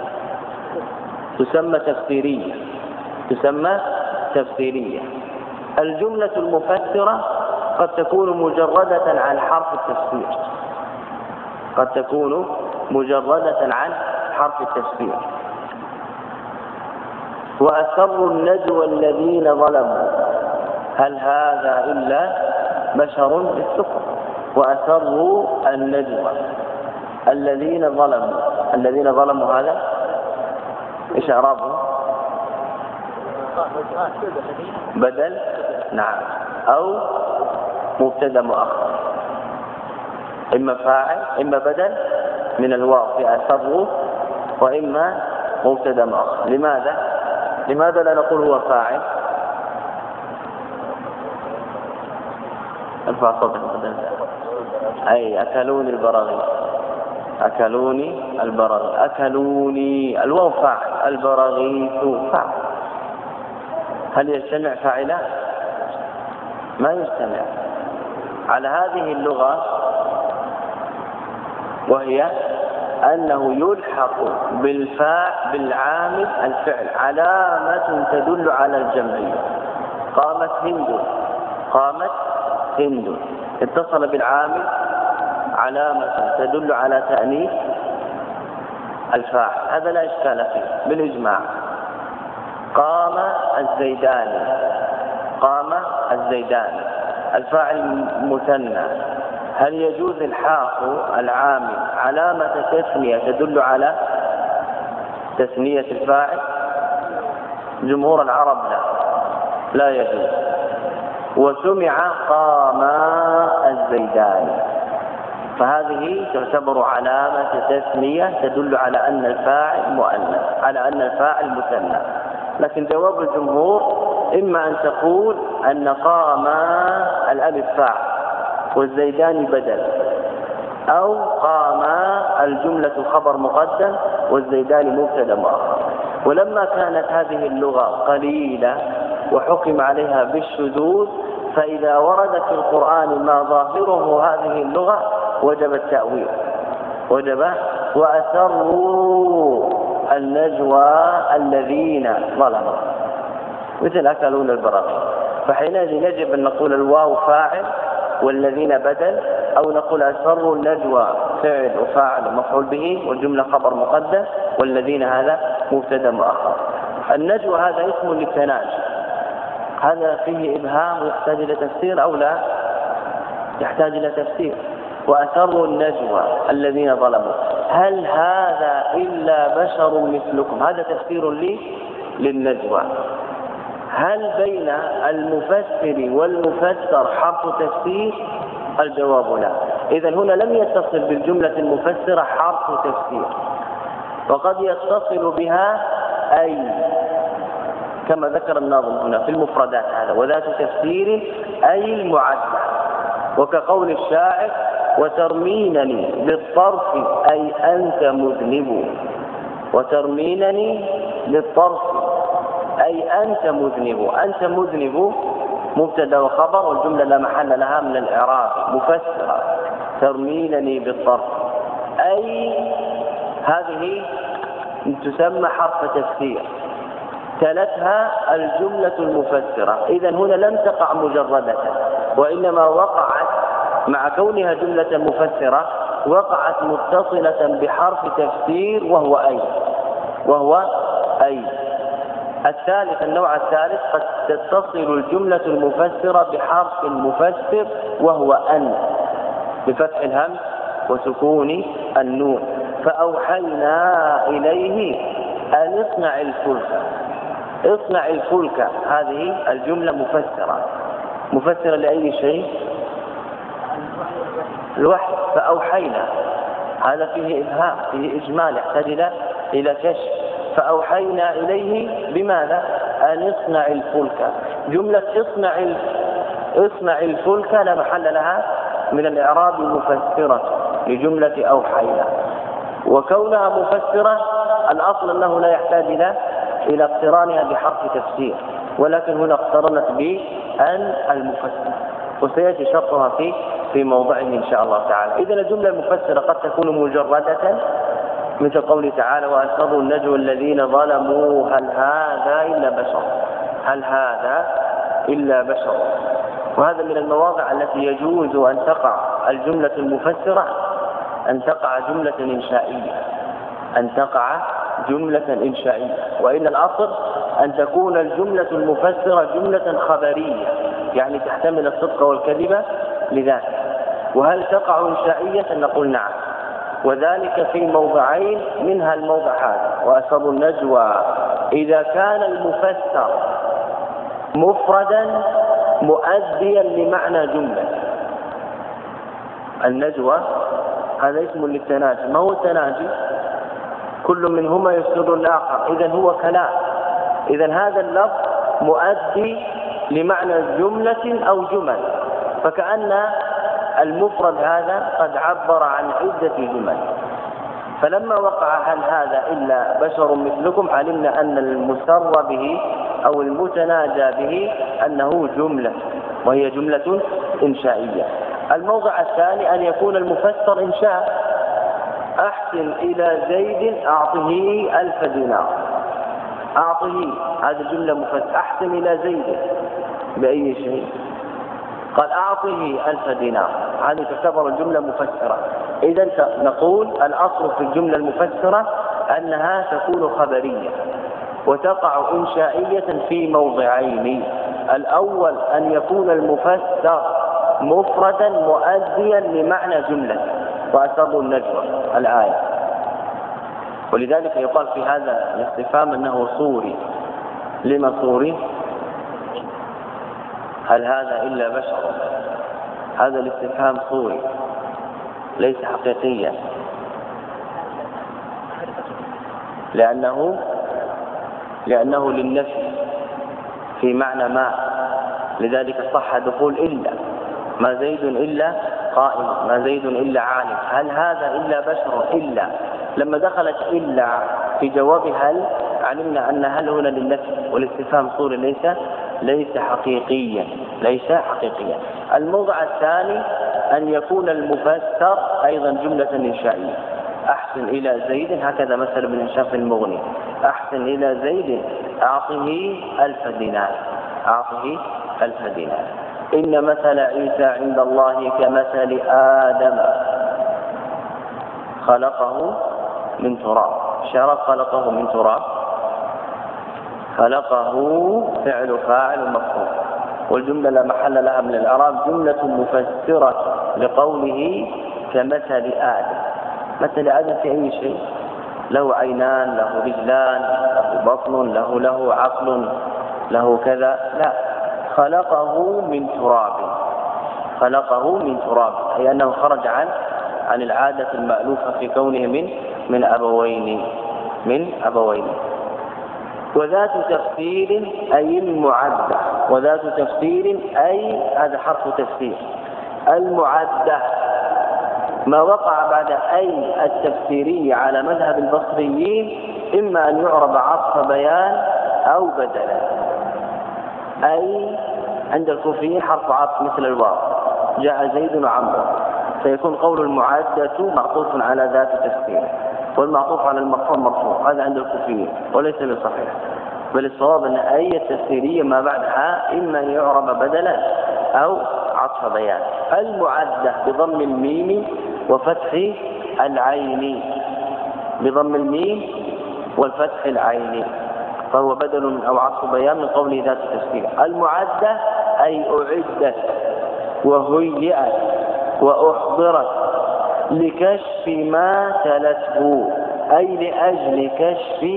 تسمى تفسيرية، تسمى تفسيرية. الجملة المفسرة قد تكون مجردة عن حرف التفسير، قد تكون مجردة عن حرف التفسير. وأسروا النجوى الذين ظلموا، هل هذا إلا بشر مثلكم؟ وأسروا النجوى الذين ظلموا، الذين ظلموا هذا إيش إعرابه؟ بدل، نعم، أو مبتدأ مؤخر، إما فاعل إما بدل من الواو في أسروا، وإما مبتدأ مؤخر. لماذا؟ لماذا لا نقول هو فاعل؟ ارفع صوتك بدل. أي أكلوني البراغيث، أكلوني البراغيث، أكلوني، الواو فاعل، البراغيث فاعل. هل يجتمع فاعلان؟ ما يجتمع. على هذه اللغة، وهي أنه يلحق بالفاء بالعامل الفعل علامة تدل على الجمعية. قامت هند، قامت هند، اتصل بالعامل علامة تدل على تأنيث الفاعل، هذا لا إشكال فيه بالإجماع. قام الزيداني، قام الزيداني، الفاعل مثنى، هل يجوز الحاق العامل علامة تثنية تدل على تثنية الفاعل؟ جمهور العرب لا، لا يجوز. وسمع قام الزيداني، فهذه تعتبر علامة تثنية تدل على أن الفاعل مؤنث، على أن الفاعل مثنى. لكن جواب الجمهور إما أن تقول أن قام الألف فاعل والزيداني بدل، أو قام الجملة خبر مقدم والزيداني مبتدأ مؤخر. ولما كانت هذه اللغة قليلة وحكم عليها بالشذوذ، فإذا ورد في القرآن ما ظاهره هذه اللغة وجب التأويل، وجب. وأسروا النجوى الذين ظلموا، مثل أكلون البراغيث. فحينئذ يجب أن نقول الواو فاعل والذين بدل، أو نقول أسروا النجوى فعل وفاعل ومفعول به والجملة خبر مقدم والذين هذا مبتدأ مؤخر. النجوى هذا اسم للتناجي، هذا فيه إبهام ويحتاج إلى تفسير أو لا يحتاج إلى تفسير. وأسروا النجوى الذين ظلموا، هل هذا إلا بشر مثلكم؟ هذا تفسير لي للنجوى. هل بين المفسر والمفسر حرف تفسير؟ الجواب لا. إذن هنا لم يتصل بالجملة المفسرة حرف تفسير، وقد يتصل بها أي، كما ذكر الناظم هنا في المفردات هذا وذات تفسير أي المعدة. وكقول الشاعر وترمينني بالطرف أي أنت مذنب، وترمينني بالطرف أي أنت مذنب. أنت مذنب مبتدا وخبر والجملة لا محل لها من الإعراب، مفسرة. ترمينني بالطرف أي هذه تسمى حرف تفسير، تلتها الجملة المفسرة. إذن هنا لم تقع مجردة، وإنما وقعت مع كونها جملة مفسرة وقعت متصلة بحرف تفسير وهو أي، وهو أي. الثالث، النوع الثالث، قد تتصل الجملة المفسرة بحرف مفسر وهو أن، بفتح الهمز وسكون النون. فأوحينا إليه أن اصنع الفلك. اصنع الفلك هذه الجملة مفسرة، مفسرة لأي شيء؟ الوحي. فأوحينا هذا فيه إبهام، فيه إجمال، يحتاج إلى كشف. فأوحينا إليه بماذا؟ أن اصنع الفلك. جملة اصنع اصنع الفلك لا محل لها من الإعراب مفسرة لجملة أوحينا، وكونها مفسرة الأصل أنه لا يحتاج إلى إلى اقترانها بحرف تفسير، ولكن هنا اقترنت بأن المفسر، وسيأتي شرطها في في موضعه إن شاء الله تعالى. إذن الجملة المفسرة قد تكون مجردة مثل قوله تعالى وأسروا النجوى الذين ظلموا هل هذا إلا بشر، هل هذا إلا بشر. وهذا من المواضع التي يجوز أن تقع الجملة المفسرة، أن تقع جملة إنشائية، أن تقع جملة إنشائية، وإن الأصل أن تكون الجملة المفسرة جملة خبرية، يعني تحتمل الصدق والكذب لذاته. وهل تقع إنشائية؟ نقول نعم، وذلك في موضعين، منها الموضع هذا وأسروا النجوى، إذا كان المفسر مفردا مؤديا لمعنى جملة. النجوى هذا اسم للتناجي، ما هو التناجي؟ كل منهما يفسر الآخر، إذن هو كلام. إذن هذا اللفظ مؤدي لمعنى جملة أو جمل، فكأن المفرد هذا قد عبر عن عدة جمل. فلما وقع هل هذا إلا بشر مثلكم علمنا أن المسر به أو المتناجى به أنه جملة، وهي جملة إنشائية. الموضع الثاني أن يكون المفسر إنشاء. أحسن إلى زيد أعطه ألف دينار، أعطه هذه جملة مفسرة. أحسن إلى زيد بأي شيء؟ قال أعطه ألف دينار، هذه تعتبر الجملة مفسرة. إذن نقول الأصل في الجملة المفسرة أنها تكون خبرية وتقع إنشائية في موضعين. الأول أن يكون المفسر مفردا مؤديا لمعنى جملة، وأسروا النجوى الآية. ولذلك يقال في هذا الاستفهام أنه صوري. لما صوري؟ هل هذا إلا بشر؟ هذا الاستفهام صوري ليس حقيقيا، لأنه لأنه للنفي في معنى ما، لذلك صح دخول إلا. ما زيد إلا قائم، ما زيد إلا عالم، هل هذا إلا بشر؟ إلا. لما دخلت إلا في جواب هل علمنا أن هل هنا للنفي، والاستفهام صوري ليس ليس حقيقيا، ليس حقيقيا. الموضع الثاني أن يكون المفسر أيضا جملة إنشائية. أحسن إلى زيد، هكذا مثل ابن هشام في المغني، أحسن إلى زيد أعطه ألف دينار، أعطه ألف دينار. إن مثل عيسى عند الله كمثل آدم خلقه من تراب. شرف خلقه من تراب، خلقه فعل فاعل مفعول، والجملة لا محل لها من الإعراب، جملة مفسرة لقوله كمثل آدم. مثل آدم في أي شيء؟ له عينان، له رجلان، له بطن، له له عقل، له كذا؟ لا، خلقه من تراب، خلقه من تراب، أي أنه خرج عن عن العادة المألوفة في كونه من من أبوين من أبوين. وذات تفسير أي المعدة، وذات تفسير أي هذا حرف تفسير. المعدة ما وقع بعد أي التفسيرية على مذهب البصريين إما أن يعرب عطف بيان أو بدلا. أي عند الكوفيين حرف عطف مثل الواو، جاء زيد وعمرو، فيكون قول المعدة معطوف على ذات تفسير، والمعطوف على المرفوع مرفوع. هذا عند الكوفيين وليس بصحيح، بل الصواب أن أي التفسيرية ما بعدها إما أن يعرب بدلا أو عطف بيان. المعدة بضم الميم وفتح العين، بضم الميم والفتح العين، فهو بدل من أو عطف بيان من قوله ذات تفسير. المعدة أي أعدت وهيئت وأحضرت لكشف ما تلته، أي لأجل كشف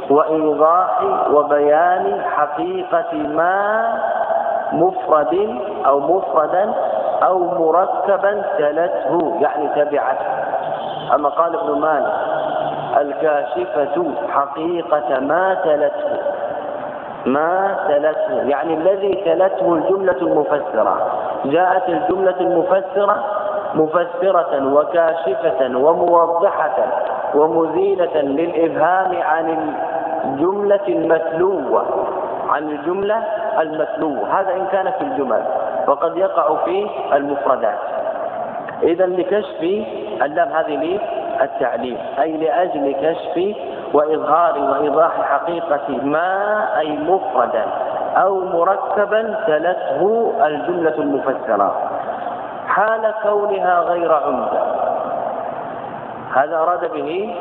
وإيضاح وبيان حقيقة ما مفرد أو مفردا أو مركبا تلته يعني تبعته. أما قال ابن مالك الكاشفة حقيقة ما تلته، ما تلته يعني الذي تلته الجملة المفسرة. جاءت الجملة المفسرة مفسرة وكاشفة وموضحة ومزيلة للإبهام عن الجملة المتلوة، عن الجملة المتلوة. هذا إن كان في الجمل، وقد يقع في المفردات. إذا لكشف اللام هذه لي التعليم، أي لأجل كشف وإظهار وإيضاح حقيقة ما أي مفردا أو مركبا تلته الجملة المفسرة حال كونها غير عمدة. هذا أراد به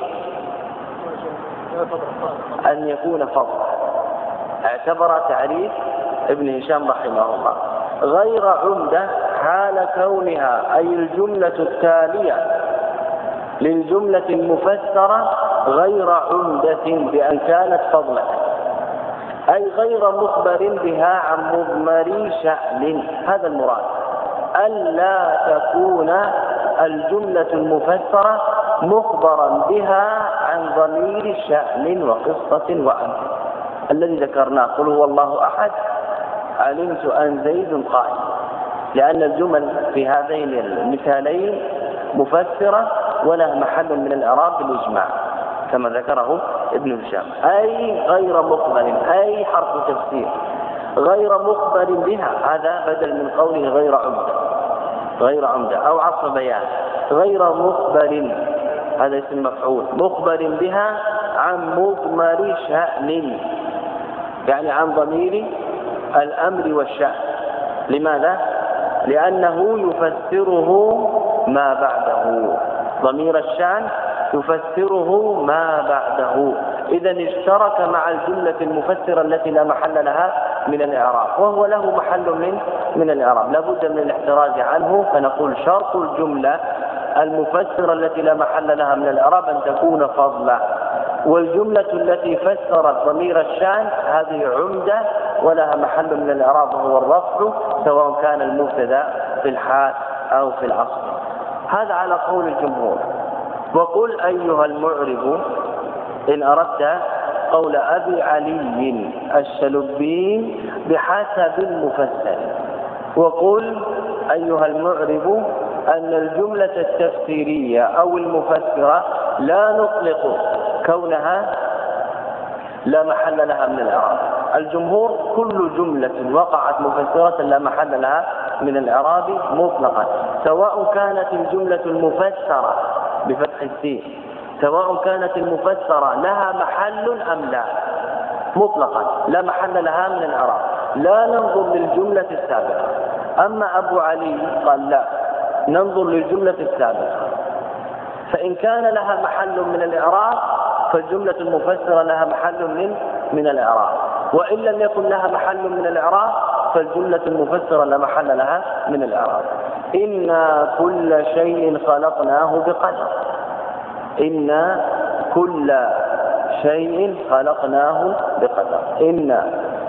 أن يكون فضلا. اعتبر تعريف ابن هشام رحمه الله غير عمدة حال كونها أي الجملة التالية للجملة المفسرة غير عمدة بأن كانت فضلا، أي غير مخبر بها عن مضمر شأن. هذا المراد، ألا تكون الجملة المفسرة مخبرا بها عن ضمير شأن وقصة وأمر الذي ذكرناه. قل هو الله أحد علمت أن زيد قائم، لأن الجمل في هذين المثالين مفسرة وله محل من الإعراب بالإجماع كما ذكره ابن هشام، أي غير مخبر، أي حرف تفسير غير مخبر بها. هذا بدل من قوله غير عمدة، غير عمدة أو عطف بيان. غير مخبر هذا اسم مفعول، مخبر بها عن مضمر شأن يعني عن ضمير الأمر والشأن. لماذا؟ لأنه يفسره ما بعده، ضمير الشأن يفسره ما بعده. إذا اشترك مع الجملة المفسرة التي لا محل لها من الإعراب، وهو له محل من من الإعراب، لا بد من الاحتراز عنه. فنقول شرط الجملة المفسرة التي لا محل لها من الإعراب أن تكون فضلا، والجملة التي فسرت ضمير الشأن هذه عمدة ولها محل من الإعراب وهو الرفع، سواء كان المبتدأ في الحال أو في الأصل. هذا على قول الجمهور. وقل أيها المعرب إن أردت قول أبي علي الشلبي بحسب المفسر. وقل أيها المعرب أن الجملة التفسيرية أو المفسرة لا نطلق كونها لا محل لها من الإعراب. الجمهور كل جملة وقعت مفسرة لا محل لها من الإعراب مطلقا، سواء كانت الجملة المفسرة بفتح السين، سواء كانت المفسرة لها محل أم لا، مطلقا لا محل لها من الإعراب، لا ننظر للجملة السابقة. أما أبو علي قال لا، ننظر للجملة السابقة، فإن كان لها محل من الإعراب فالجملة المفسرة لها محل من من الإعراب، وإن لم يكن لها محل من الإعراب فالجملة المفسرة لا محل لها من الإعراب. إنا كل شيء خلقناه بقدر، إنا كل شيء خلقناه بقدر. إنا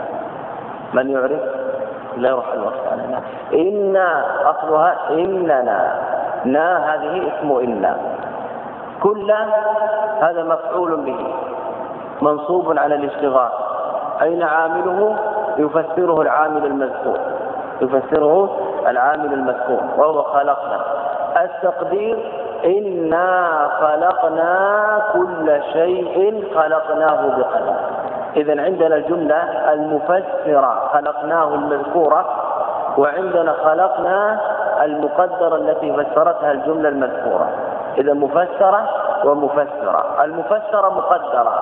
من يعرف لا يروح الوقت علينا. إنا أصلها إننا، نا هذه اسم إنا. كل هذا مفعول به منصوب على الاشتغال. أين عامله؟ يفسره العامل المذكور، يفسره العامل المذكور وهو خلقنا. التقدير إنا خلقنا كل شيء خلقناه بقدر. إذن عندنا الجملة المفسرة خلقناه المذكورة، وعندنا خلقنا المقدرة التي فسرتها الجملة المذكورة. إذا مفسرة ومفسرة، المفسرة مقدرة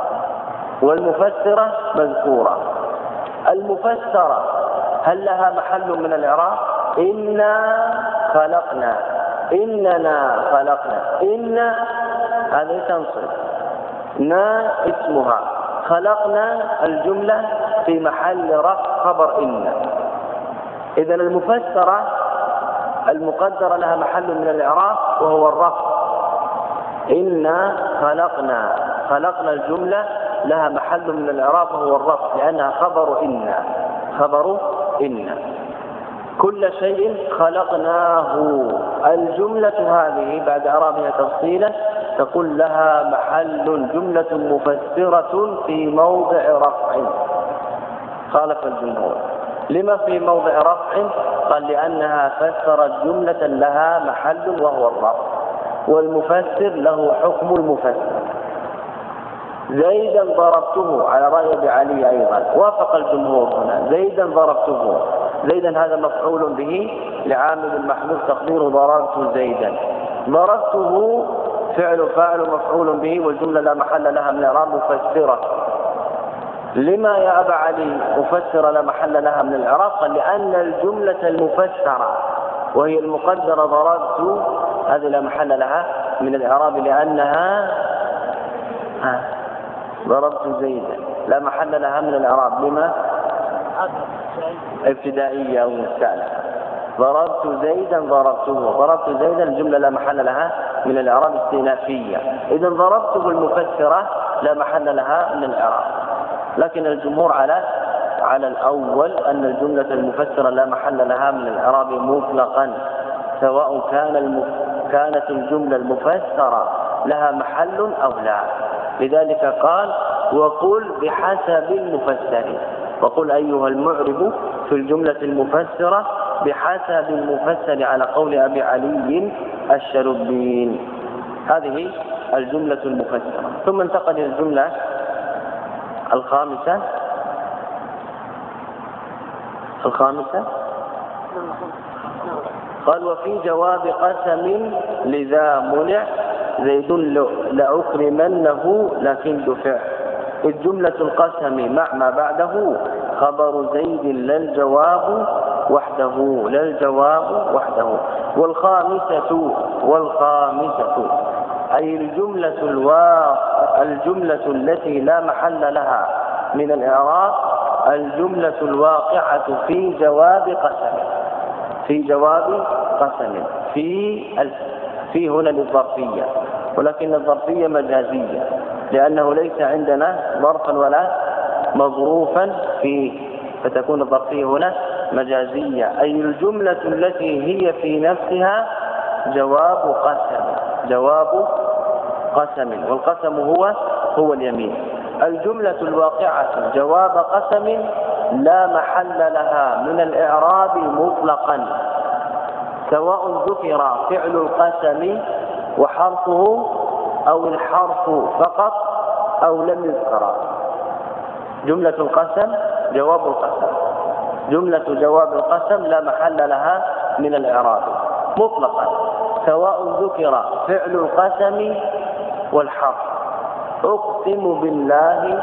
والمفسرة مذكورة. المفسرة هل لها محل من الإعراب؟ إنا خلقنا، إننا خلقنا، إن هذه تنصب، نا اسمها، خلقنا الجملة في محل رفع خبر إن. إذن المفسرة المقدرة لها محل من الإعراب وهو الرفع. إنا خلقنا، خلقنا الجملة لها محل من الإعراب وهو الرفع، لأنها خبر إن. خبر إن كل شيء خلقناه. الجملة هذه بعد إعرابها تفصيلا تقول لها محل جملة مفسرة في موضع رفع. خالف الجمهور. لما في موضع رفع؟ قال لأنها فسرت جملة لها محل وهو الرفع، والمفسر له حكم المفسر. زيدا ضربته على رأي أبي علي أيضا، وافق الجمهور هنا. زيدا ضربته، زيدا هذا مفعول به لعامل محذوف تقديره ضربت زيدا. ضربته فعل فاعل مفعول به، والجملة لا محل لها من الإعراب مفسرة. لما يا أبا علي مفسرة لا محل لها من الإعراب؟ قال لأن الجملة المفسرة وهي المقدرة ضربت هذه لا محل لها من الإعراب، لأنها ضربت زيدا لا محل لها من الإعراب. لما؟ ابتدائية أو مستأنفة. ضربت زيدا ضربته، ضربت زيدا الجملة لا محل لها من الإعراب استئنافية. إذا ضربته المفسرة لا محل لها من الإعراب. لكن الجمهور على على الأول أن الجملة المفسرة لا محل لها من الإعراب مطلقا، سواء كان المف... كانت الجملة المفسرة لها محل أو لا. لذلك قال وقل بحسب المفسر، وقل أيها المعرب في الجملة المفسرة بحسب المفسر على قول أبي علي الشربين. هذه الجملة المفسرة. ثم انتقل إلى الجملة الخامسة. الخامسة قال وفي جواب قسم لذا منع زيد لأكرمنه لكن دفع. الجملة القسم مع ما بعده خبر زيد لا الجواب وحده، لا الجواب وحده. والخامسة والخامسة أي الجملة الوا الجملة التي لا محل لها من الإعراب الجملة الواقعة في جواب قسم، في جواب قسم في في هنا للظرفية، ولكن الظرفية مجازية لأنه ليس عندنا ظرفا ولا مظروفا فيه، فتكون الظرفية هنا مجازية. أي الجملة التي هي في نفسها جواب قسم، جواب قسم، والقسم هو هو اليمين. الجملة الواقعة جواب قسم لا محل لها من الإعراب مطلقا، سواء ذكر فعل القسم وحرفه أو الحرف فقط أو لم يذكر. جملة القسم جواب القسم، جملة جواب القسم لا محل لها من الإعراب مطلقا، سواء ذكر فعل القسم والحرف. أقسم بالله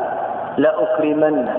لأكرمن،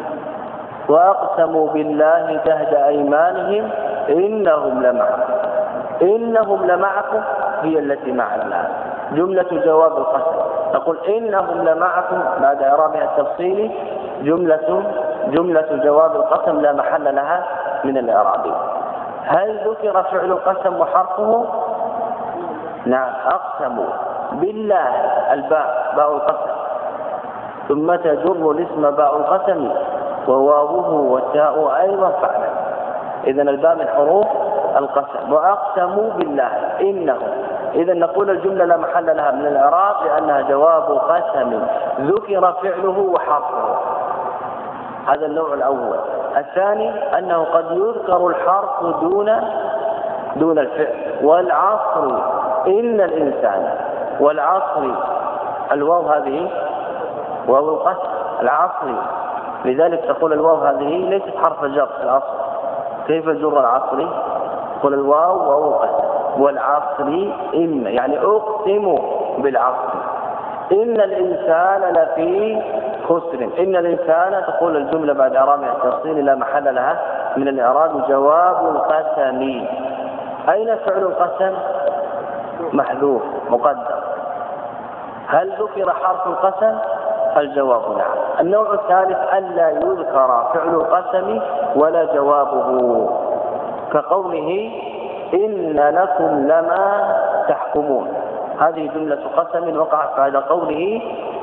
وأقسموا بالله جهد أيمانهم إنهم لمعكم. إنهم لمعكم هي التي معنا جملة جواب القسم. نقول إنهم لمعكم بعد إعرابها التفصيلي جملة جملة جواب القسم لا محل لها من الإعراب. هل ذكر فعل القسم وحرفه؟ نعم. أقسموا بالله الباء باء القسم، ثم تجر الاسم باء القسم وواوه والتاء أيضا فعلا. إذن الباء من حروف القسم. وأقسموا بالله إنهم. إذن نقول الجملة لا محل لها من الإعراب لأنها جواب قسم ذكر فعله وحرفه. هذا النوع الأول. الثاني أنه قد يذكر الحرف دون دون الفعل. والعصر إن الإنسان، والعصر الواو هذه واو القسم العصر، لذلك تقول الواو هذه ليست حرف جر في الأصل. كيف جر العصر؟ قل الواو واو القسم. والعصر إن يعني أقسم بالعصر. إن الإنسان لفي خسر. إن الإنسان تقول الجملة بعد إعرابها التفصيل لا محل لها من الإعراب جواب القسم. أين فعل القسم؟ محذوف مقدر. هل ذكر حرف القسم؟ الجواب نعم. النوع الثالث ألا يذكر فعل القسم ولا جوابه، كقوله إن لكم لما تحكمون. هذه جملة قسم وقعت بعد قوله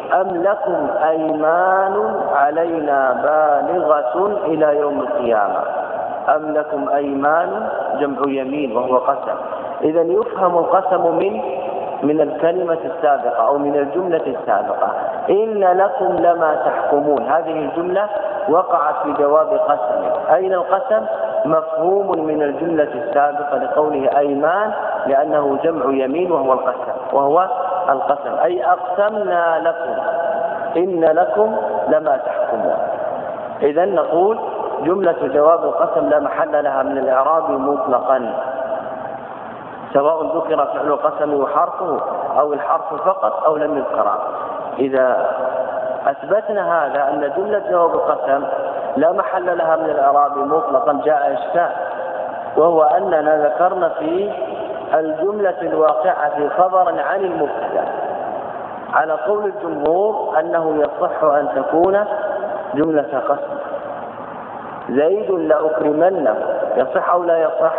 أم لكم أيمان علينا بالغة إلى يوم القيامة. أم لكم أيمان جمع يمين وهو قسم. إذا يفهم القسم من من الكلمة السابقة أو من الجملة السابقة. إن لكم لما تحكمون، هذه الجملة وقعت في جواب قسم. أين القسم؟ مفهوم من الجملة السابقة لقوله أيمان، لأنه جمع يمين وهو القسم وهو القسم أي أقسمنا لكم إن لكم لما تحكمون. إذا نقول جملة جواب القسم لا محل لها من الإعراب مطلقا، سواء ذكر فعل القسم وحرفه أو الحرف فقط أو لم يذكر. إذا أثبتنا هذا أن جملة جواب القسم لا محل لها من الإعراب مطلقا، جاء إشكال، وهو أننا ذكرنا في الجملة الواقعة خبرا عن المبتدأ على قول الجمهور أنه يصح أن تكون جملة قسم. زيد لأكرمنه، يصح أو لا يصح؟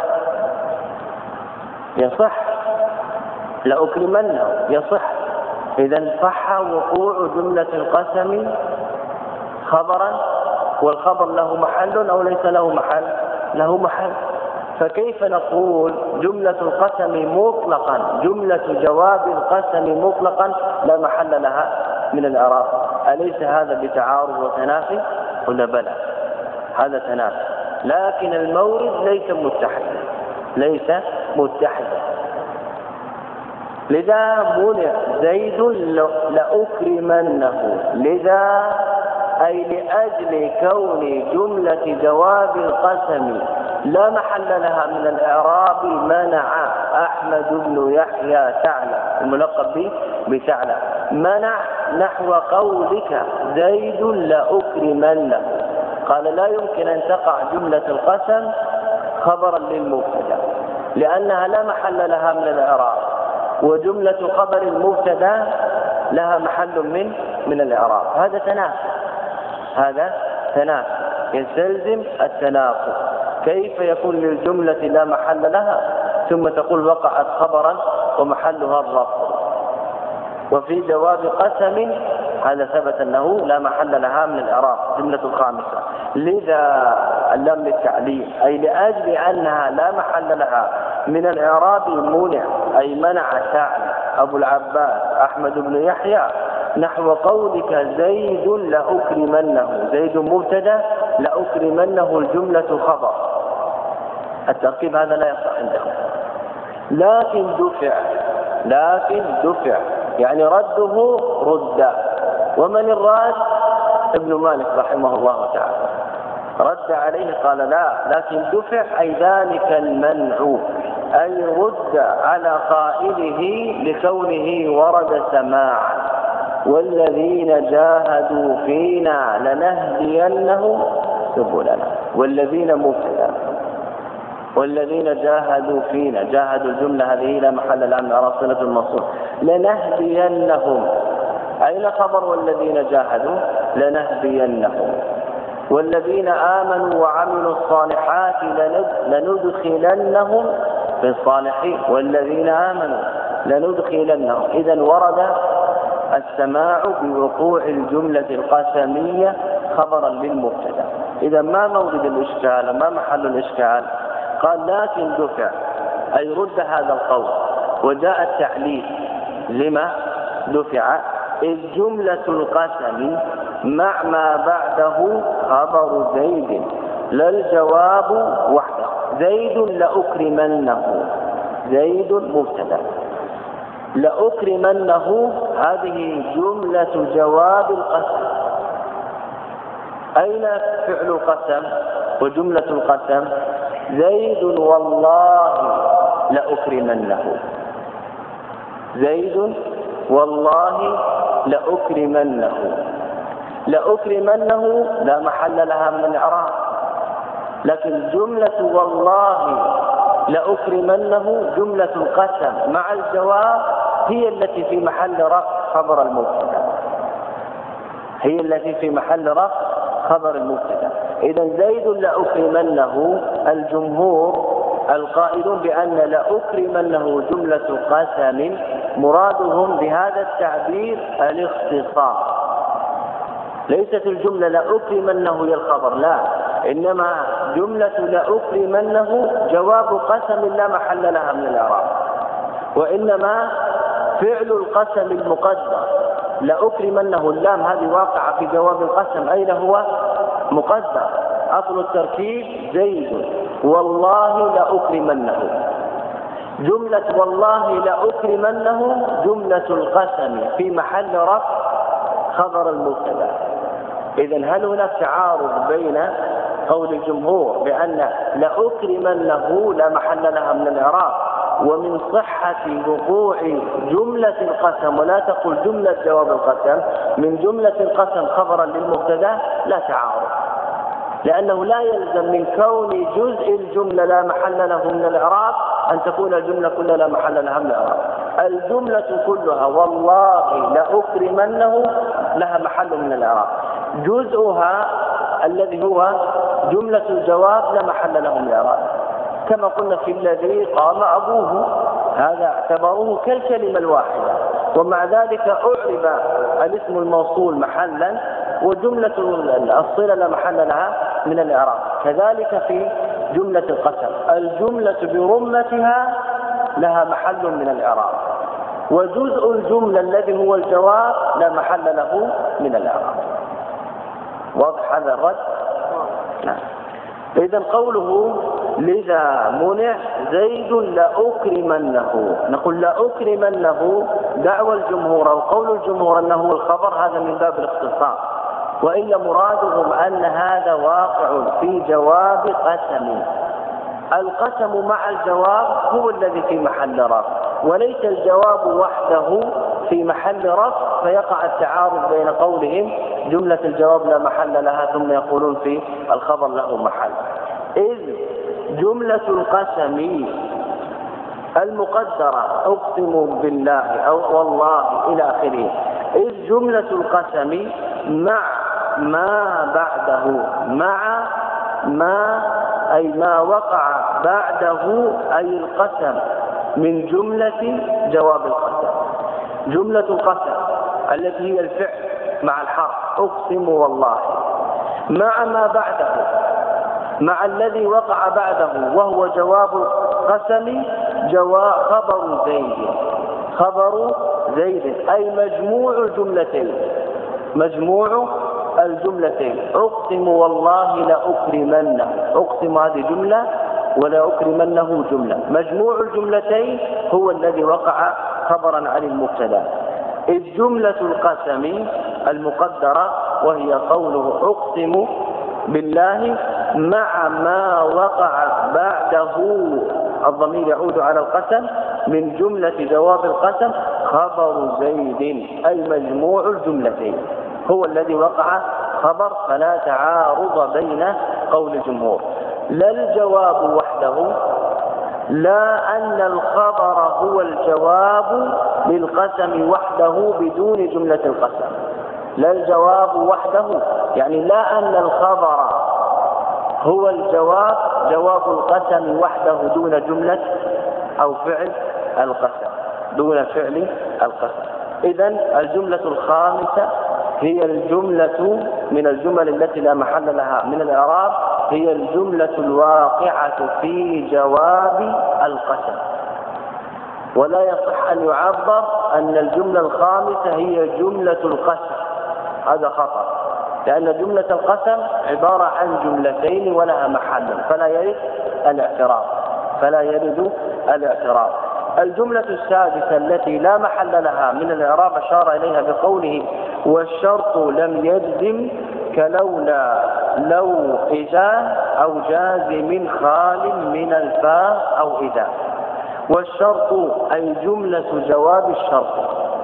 يصح. لأكرمنه يصح. إذا صح وقوع جملة القسم خبرا، والخبر له محل أو ليس له محل؟ له محل. فكيف نقول جملة القسم مطلقا، جملة جواب القسم مطلقا لا محل لها من الإعراب؟ أليس هذا بتعارض وتنافي؟ ولا بلى؟ هذا تنافي، لكن المورد ليس متحدا، ليس متحدا. لذا منع زيد لأكرمنه، لذا أي لأجل كون جملة جواب القسم لا محل لها من الإعراب منع أحمد بن يحيى ثعلب الملقب به بثعلب، منع نحو قولك زيد لأكرمنه. قال لا يمكن أن تقع جملة القسم خبرا للمبتدا لأنها لا محل لها من الإعراب، وجملة خبر المبتدا لها محل من من الإعراب. هذا تنافي، هذا تنافي يستلزم التناقض. كيف يكون للجملة لا محل لها ثم تقول وقعت خبرا ومحلها الرفع؟ وفي جواب قسم هذا ثبت أنه لا محل لها من الإعراب. جملة الخامسة لذا اللام للتعليل، أي لأجل أنها لا محل لها من الإعراب منع، أي منع ثعلب أبو العباس أحمد بن يحيى نحو قولك زيد لأكرمنه، زيد مبتدا لأكرمنه الجملة خبر. التركيب هذا لا يصح عندهم، لكن دفع، لكن دفع يعني رده رد. ومن الراد؟ ابن مالك رحمه الله تعالى رد عليه قال لا، لكن دفع أي ذلك المنع، أي رد على قائله لكونه ورد سماعا. والذين جاهدوا فينا لنهدينهم سبلنا، والذين مبتدا، والذين جاهدوا فينا، جاهدوا الجملة هذه لا محل لها من إعراب صلة الموصول. لنهدينهم أين خبر والذين جاهدوا؟ لنهدينهم. والذين آمنوا وعملوا الصالحات لندخلنهم في الصالحين، والذين آمنوا لندخلنهم. إذن ورد السماع بوقوع الجملة القسمية خبرا للمبتدا. إذا ما مورد الإشكال؟ ما محل الإشكال؟ قال لكن دفع أي رد هذا القول. وجاء التعليل لما دفع؟ إذ جملة القسم مع ما بعده خبر زيد لا الجواب وحده. زيد لأكرمنه، زيد مبتدا، لأكرمنه هذه جملة جواب القسم. أين فعل القسم وجملة القسم؟ زيد والله لأكرمنه، زيد والله لأكرمنه. لأكرمنه لا محل لها من الإعراب، لكن جملة والله لأكرمنه جملة القسم مع الجواب هي التي في محل رفع خبر المبتدا، هي التي في محل رفع خبر المبتدا. إذا زيد لأكرمنه الجمهور القائلون بأن لأكرمنه جملة قسم مرادهم بهذا التعبير الاختصاص. ليست الجملة لأكرمنه هي الخبر، لا، إنما جملة لأكرمنه جواب قسم لا محل لها من الإعراب، وإنما فعل القسم المقدر لأكرمنه اللام هذه واقعة في جواب القسم، أين هو؟ مقدر. أصل التركيب زيد والله لأكرمنه. جملة والله لأكرمنه جملة القسم في محل رفع خبر المبتدا. إذن هل هناك تعارض بين قول الجمهور بأن لأكرمنه لا محل لها من الإعراب ومن صحة وقوع جملة القسم، ولا تقل جملة جواب القسم، من جملة القسم خبرا للمبتدا؟ لا تعارض، لأنه لا يلزم من كون جزء الجملة لا محل له من الإعراب أن تكون الجملة كلها لا محل لها من الإعراب. الجملة كلها والله لأكرمنه لها محل من الإعراب، جزءها الذي هو جملة الجواب لا محل له من الإعراب، كما قلنا في الذي قام أبوه، هذا اعتبروه كالكلمة الواحدة، ومع ذلك أعرب الاسم الموصول محلا وجملة الصلة لا محل لها من الإعراب. كذلك في جملة القسم، الجملة برمتها لها محل من الإعراب، وجزء الجملة الذي هو الجواب لا محل له من الإعراب. واضح هذا الرد؟ نعم. إذن قوله لذا منع زيد لأكرمنه، نقول لأكرمنه دعوى الجمهور أو قول الجمهور أنه الخبر، هذا من باب الاختصاص، وإلا مرادهم أن هذا واقع في جواب قسم. القسم مع الجواب هو الذي في محل رفع، وليس الجواب وحده في محل رفع، فيقع التعارض بين قولهم جملة الجواب لا محل لها ثم يقولون في الخبر له محل. إذ جملة القسم المقدرة أقسم بالله أو والله إلى آخره، إذ جملة القسم مع ما بعده، مع ما أي ما وقع بعده أي القسم من جملة جواب القسم. جملة القسم التي هي الفعل مع الحرف أقسم والله، مع ما بعده، مع الذي وقع بعده وهو جواب القسم، جواب خبر زيد، خبر زيد أي مجموع الجملتين، مجموع الجملتين. أقسم والله لأكرمنه، أقسم هذه جملة ولا أكرمنه جملة، مجموع الجملتين هو الذي وقع خبرا عن المبتدا. إذ جملة القسم المقدرة وهي قوله أقسم بالله مع ما وقع بعده، الضمير يعود على القسم، من جملة جواب القسم خبر زيد أي مجموع الجملتين هو الذي وقع خبر، فلا تعارض بين قول الجمهور. لا الجواب وحده، لا أن الخبر هو الجواب للقسم وحده بدون جملة القسم، لا الجواب وحده، يعني لا أن الخبر هو الجواب جواب القسم وحده دون جملة أو فعل القسم، دون فعل القسم. إذن الجملة الخامسة هي الجملة من الجمل التي لا محل لها من الإعراب، هي الجملة الواقعة في جواب القسم. ولا يصح أن يعبر أن الجملة الخامسة هي جملة القسم، هذا خطأ، لأن جملة القسم عبارة عن جملتين ولها محل، فلا يرد الاعتراض، فلا يرد الاعتراض. الجملة السادسة التي لا محل لها من الإعراب أشار إليها بقوله والشرط لم يجزم كلولا لو إذا أو جازم خال من الفاء أو إذا. والشرط أي جملة جواب الشرط،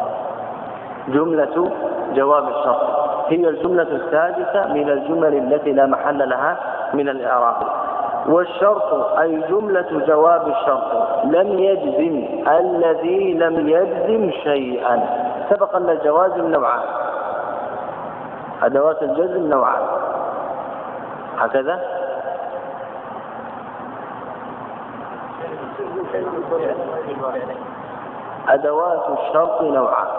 جملة جواب الشرط هي الجملة السادسة من الجمل التي لا محل لها من الإعراب. والشرط أي جملة جواب الشرط لم يجزم الذي لم يجزم شيئا. سبق أن الجوازم نوعان، أدوات الجزم نوعان، هكذا أدوات الشرط نوعان: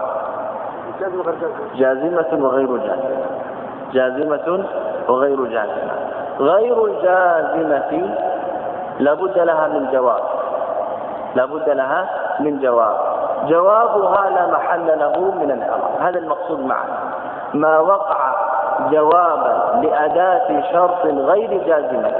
جازمة وغير جازمة. جازمة وغير جازمة. غير الجازمة لابد لها من جواب، لابد لها من جواب، جوابها لا محل له من الإعراب. هذا المقصود معنا. ما وقع جوابا لأداة شرط غير جازمة.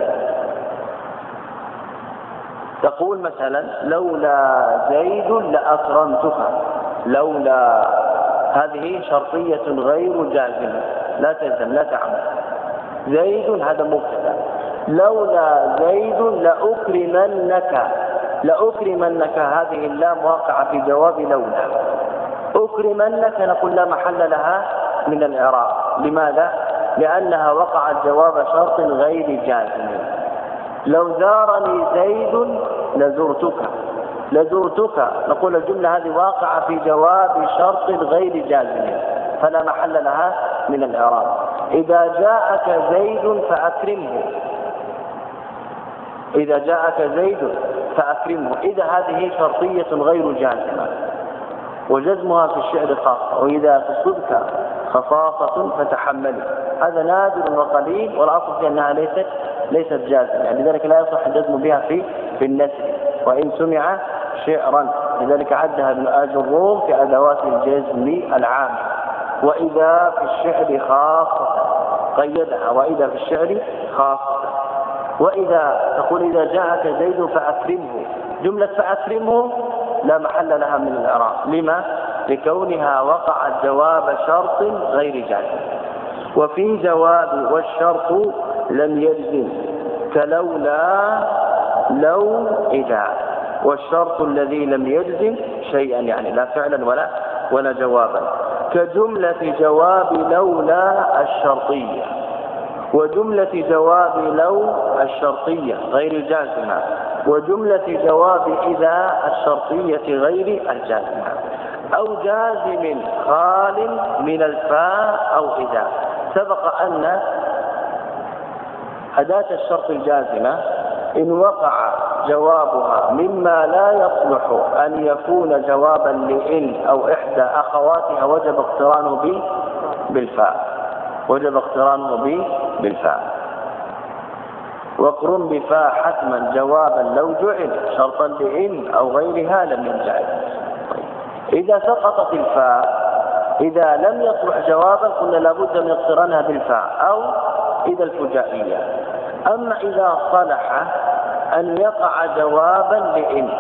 تقول مثلا: لولا زيد لأكرمتك. لولا هذه شرطية غير جازمة، لا تلزم لا تعمل. زيد هذا مبتدا. لولا زيد لأكرمنك. لأكرمنك هذه اللام واقعة في جواب لولا. أكرمنك نقول لا محل لها من الإعراب. لماذا؟ لأنها وقعت جواب شرط غير جازم. لو زارني زيد لزرتك. لزرتك نقول الجملة هذه واقعة في جواب شرط غير جازم، فلا محل لها من الإعراب. إذا جاءك زيد فأكرمه. إذا جاءك زيد فأكرمه. إذا هذه شرطية غير جازمة، وجزمها في الشعر خاصة. وإذا تصبك خصاصة فتحمله. هذا نادر وقليل، والأصل في أنها ليست ليست جازمة، يعني لذلك لا يصح الجزم بها في في النسل وإن سمع شعرا. لذلك عدها ابن آج الروم في أدوات الجزم العام. وإذا في الشعر خاصة قيدها، وإذا في الشعر خاصة. وإذا تقول: إذا جاءك زيد فأكرمه. جملة فأكرمه لا محل لها من الإعراب. لما؟ لكونها وقعت جواب شرط غير جازم. وفي جواب والشرط لم يجزم كلولا لو إذا. والشرط الذي لم يجزم شيئا، يعني لا فعلا ولا ولا جوابا، كجملة جواب لولا الشرطية، وجملة جواب لو الشرطية غير الجازمة، وجملة جواب إذا الشرطية غير الجازمة، أو جازم خال من الفاء أو إذا. سبق أن أداة الشرط الجازمة إن وقع جوابها مما لا يصلح أن يكون جوابا لإن أو إحدى أخواتها وجب اقترانه بالفاء. وجب اقترانه بالفاء. واقرن بفاء حتما جوابا لو جعل شرطا لإن أو غيرها لم ينجعل. إذا سقطت الفاء، إذا لم يصلح جوابا قلنا لابد من اقترانها بالفاء أو إذا الفجائية. أما إذا صلح أن يقع جوابا لإن: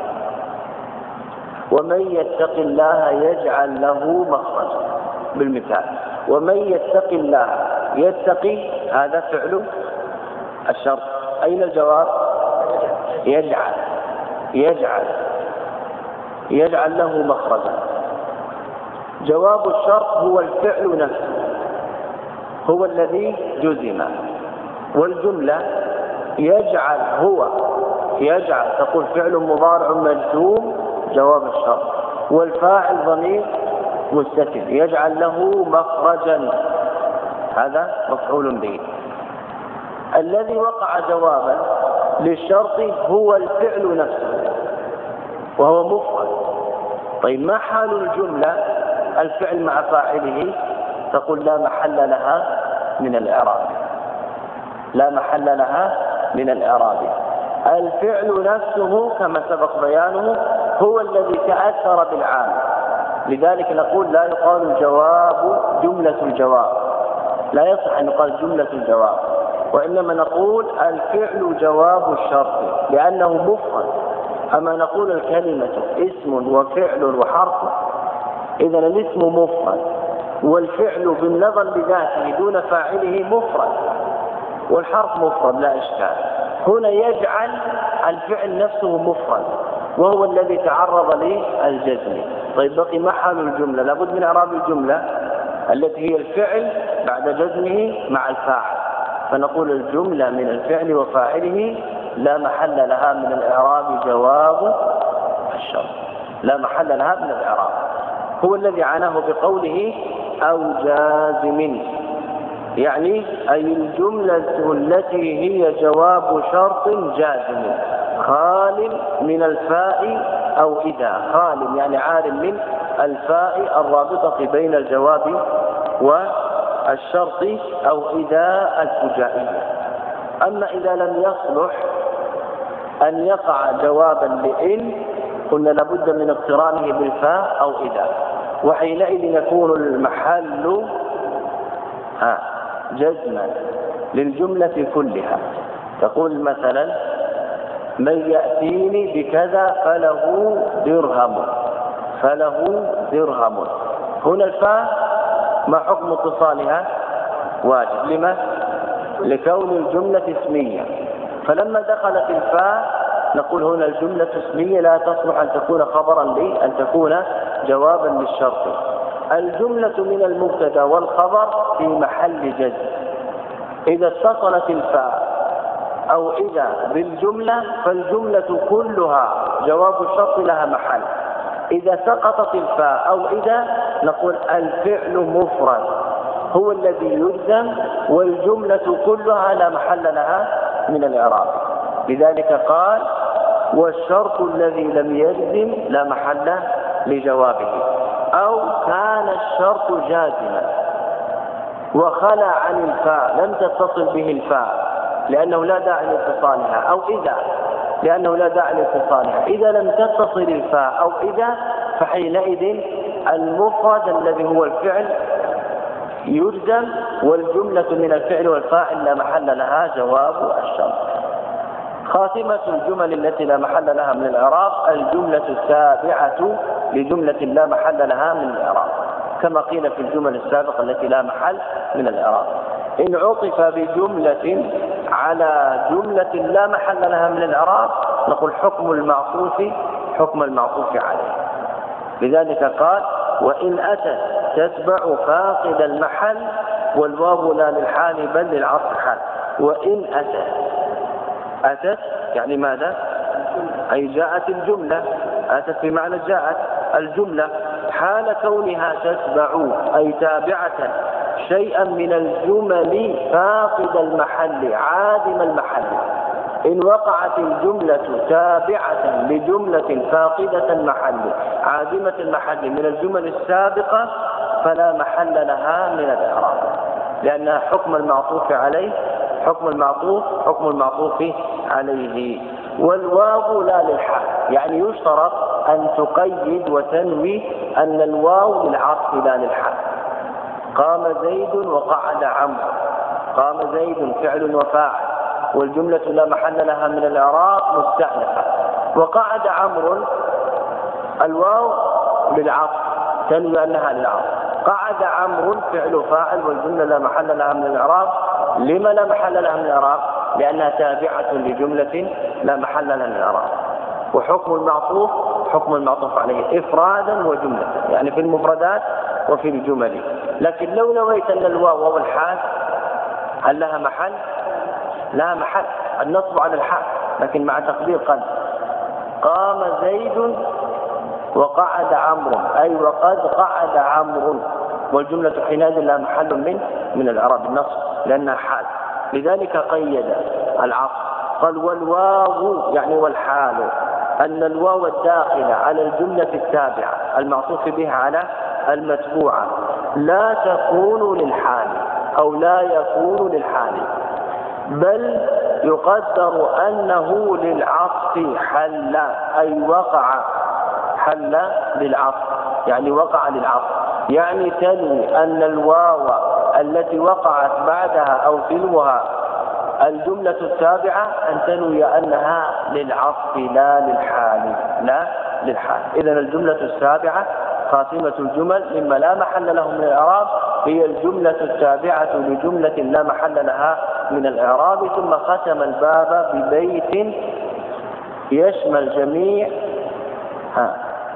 ومن يتق الله يجعل له مخرجا. بالمثال: ومن يتق الله. يتقي هذا فعل الشرط. أين الجواب؟ يجعل. يجعل يجعل له مخرجا. جواب الشرط هو الفعل نفسه، هو الذي جزم. والجملة يجعل هو يجعل تقول فعل مضارع مجزوم جواب الشرط، والفاعل ضمير مستتر. يجعل له مخرجا هذا مفعول به. الذي وقع جوابا للشرط هو الفعل نفسه وهو مفرد. طيب ما حال الجملة؟ الفعل مع فاعله. تقول لا محل لها من الإعراب. لا محل لها من الإعراب. الفعل نفسه كما سبق بيانه هو الذي تأثر بالعامل. لذلك نقول لا يقال الجواب جملة الجواب، لا يصح أن يقال جملة الجواب، وإنما نقول الفعل جواب الشرط لأنه مفرد. أما نقول الكلمة اسم وفعل وحرف، إذا الاسم مفرد والفعل بالنظر بذاته دون فاعله مفرد، والحرف مفرد لا إشكال. هنا يجعل الفعل نفسه مفرد وهو الذي تعرض للجزم. طيب بقي محل الجملة، لابد من إعراب الجملة التي هي الفعل بعد جزمه مع الفاعل. فنقول الجملة من الفعل وفاعله لا محل لها من الإعراب جواب الشرط. لا محل لها من الإعراب. هو الذي عناه بقوله أو جازم. يعني أي الجملة التي هي جواب شرط جازم خال من الفاء أو إذا. خال يعني عار من الفاء الرابطة بين الجواب والشرط أو إذا الفجائية. أما إذا لم يصلح أن يقع جوابا لإن قلنا لابد من اقترانه بالفاء أو إذا، وحينئذ يكون المحل ها جزما للجملة كلها. تقول مثلا من يأتيني بكذا فله درهم، فله درهم. هنا الفاء ما حكم اتصالها؟ واجب. لما؟ لكون الجملة اسمية، فلما دخلت الفاء نقول هنا الجملة اسمية لا تصلح أن تكون خبرا لي، أن تكون جوابا للشرط. الجملة من المبتدا والخبر في محل جزم. إذا اتصلت الفاء أو إذا بالجملة فالجملة كلها جواب الشرط لها محل. إذا سقطت الفاء أو إذا نقول الفعل مفرد هو الذي يجزم والجملة كلها لا محل لها من الإعراب. لذلك قال والشرط الذي لم يجزم لا محل لجوابه. أو كان الشرط جازما وخلى عن الفاء، لم تتصل به الفاء لأنه لا داعي لاتصالها، أو إذا لأنه لا داعي لاتصالها. إذا لم تتصل الفاء أو إذا فحينئذ المفرد الذي هو الفعل يجزم والجملة من الفعل والفاعل لا محل لها جواب الشرط. خاتمة الجمل التي لا محل لها من الإعراب الجملة التابعة لجملة لا محل لها من الإعراب، كما قيل في الجمل السابقة التي لا محل من الإعراب. إن عطف بجملة على جملة لا محل لها من الإعراب نقول حكم المعطوف حكم المعطوف عليه. لذلك قال وإن أتت تتبع فاقد المحل والواو لا للحال بل للعطف حال. وإن أتت، أتت يعني ماذا؟ أي جاءت الجملة، أتت بمعنى جاءت الجملة حال كونها تتبع أي تابعة شيئا من الجمل فاقد المحل عادم المحل. إن وقعت الجملة تابعة لجملة فاقدة المحل عادمة المحل من الجمل السابقة فلا محل لها من الإعراب، لأنها حكم المعطوف عليه حكم المعطوف حكم المعطوف عليه. والواو لا للحال، يعني يشترط أن تقيد وتنوي أن الواو للعطف لا للحال. قام زيد وقعد عمرو، قام زيد فعل وفاعل والجملة لا محل لها من الإعراب مستأنفة. وقعد عمرو الواو للعطف تنوي أنها للعطف. قعد عمرو فعل فاعل والجملة لا محل لها من الإعراب. لما لا محل لها من الإعراب؟ لأنها تابعة لجملة لا محل لها من الإعراب. وحكم المعطوف حكم المعطوف عليه إفرادا وجملة، يعني في المفردات وفي الجمل. لكن لو نويت أن الواو والحال هل لها محل؟ لها محل، النصب على الحال لكن مع تقدير قلب. قام زيد وقعد عمرو أي وقد قعد عمرو والجملة حينئذ لا محل من من الإعراب النصب لأنها حال. لذلك قيد العطف قال والواو يعني والحال أن الواو الداخلة على الجملة التابعة المعطوف بها على المتبوعة لا تكون للحال أو لا يكون للحال، بل يقدر أنه للعطف حل أي وقع حل للعطف، يعني وقع للعطف، يعني تنوي أن الواو التي وقعت بعدها أو تلوها الجملة التابعة أن تنوي أنها للعطف لا للحال لا للحال. إذن الجملة السابعة خاتمة الجمل مما لا محل له من الإعراب هي الجملة التابعة لجملة لا محل لها من الإعراب. ثم ختم الباب ببيت يشمل جميع ها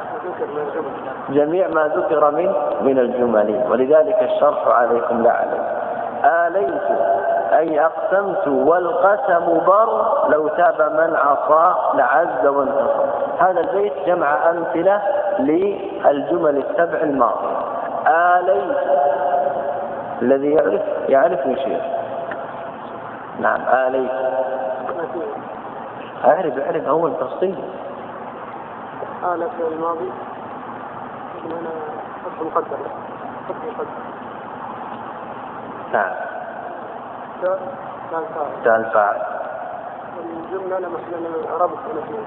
جميع ما ذكر من من الجمل، ولذلك الشرح عليكم لا عليكم. آليت أي أقسمت والقسم بر لو تاب من عصى لعز وانتصر. هذا البيت جمع أمثلة للجمل السبع الماضية. آليت الذي يعرف يعرف يشير. نعم. آليت أعرف أعرف أول تفصيل. آلة في الماضي هنا فتح مقدر فتح مقدر. نعم. تاء الفاعل. الجملة لا محل لها من الإعراب الثلاثية.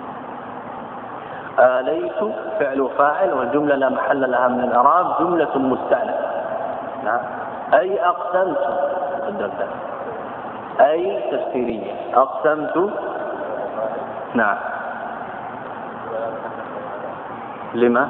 آليت فعل فاعل والجملة لا محل لها من الإعراب جملة مستأنفة. نعم. أي أقسمت قدرت أي تفسيرية أقسمت. نعم. لما؟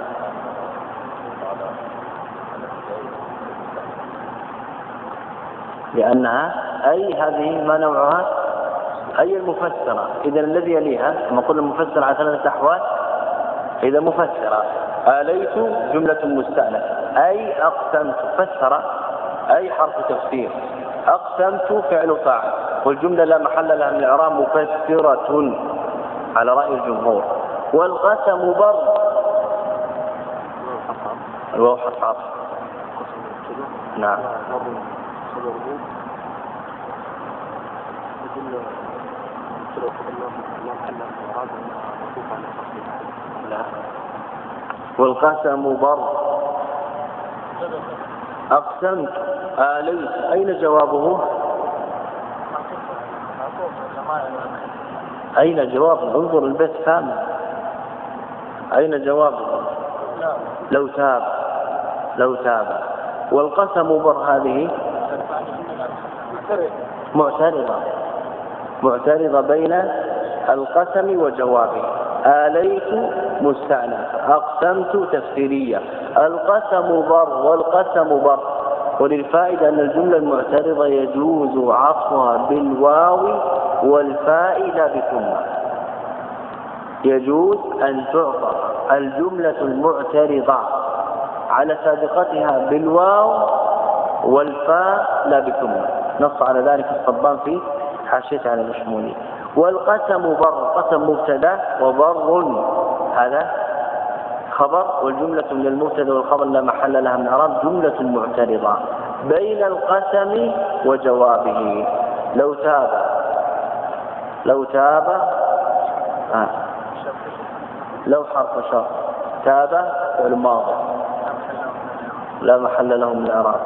لأنها أي هذه ما نوعها أي المفسرة. إذا الذي يليها كما قلنا المفسرة على ثلاثة أحوال. إذا مفسرة آليت جملة مستأنفة أي أقسمت فسر أي حرف تفسير. أقسمت فعل فاعل والجملة لا محل لها من الإعراب مفسرة على رأي الجمهور. والقسم بر الواو حرف عطف. نعم. والقسم بر أقسمت آليت أين جوابه؟ أين جوابه؟ انظر البيت كامل. أين جوابه؟ لو تاب لو تاب. والقسم بر هذه معترضة معترضة بين القسم وجوابه. آليت مستأنف أقسمت تفسيرية. القسم بر والقسم بر. وللفائدة أن الجملة المعترضة يجوز عطفها بالواو والفاء لا بثم. يجوز أن تعطف الجملة المعترضة على سابقتها بالواو والفاء لا بثم. نص على ذلك الصبان في حاشيته على المشمولي. والقسم بر قسم مبتدا وبر هذا خبر والجملة من المبتدا والخبر لا محل لها من إعراب جملة معترضة بين القسم وجوابه. لو تاب لو تاب آه. لو حرف شرط تاب فعل ماضي لا محل له من إعراب.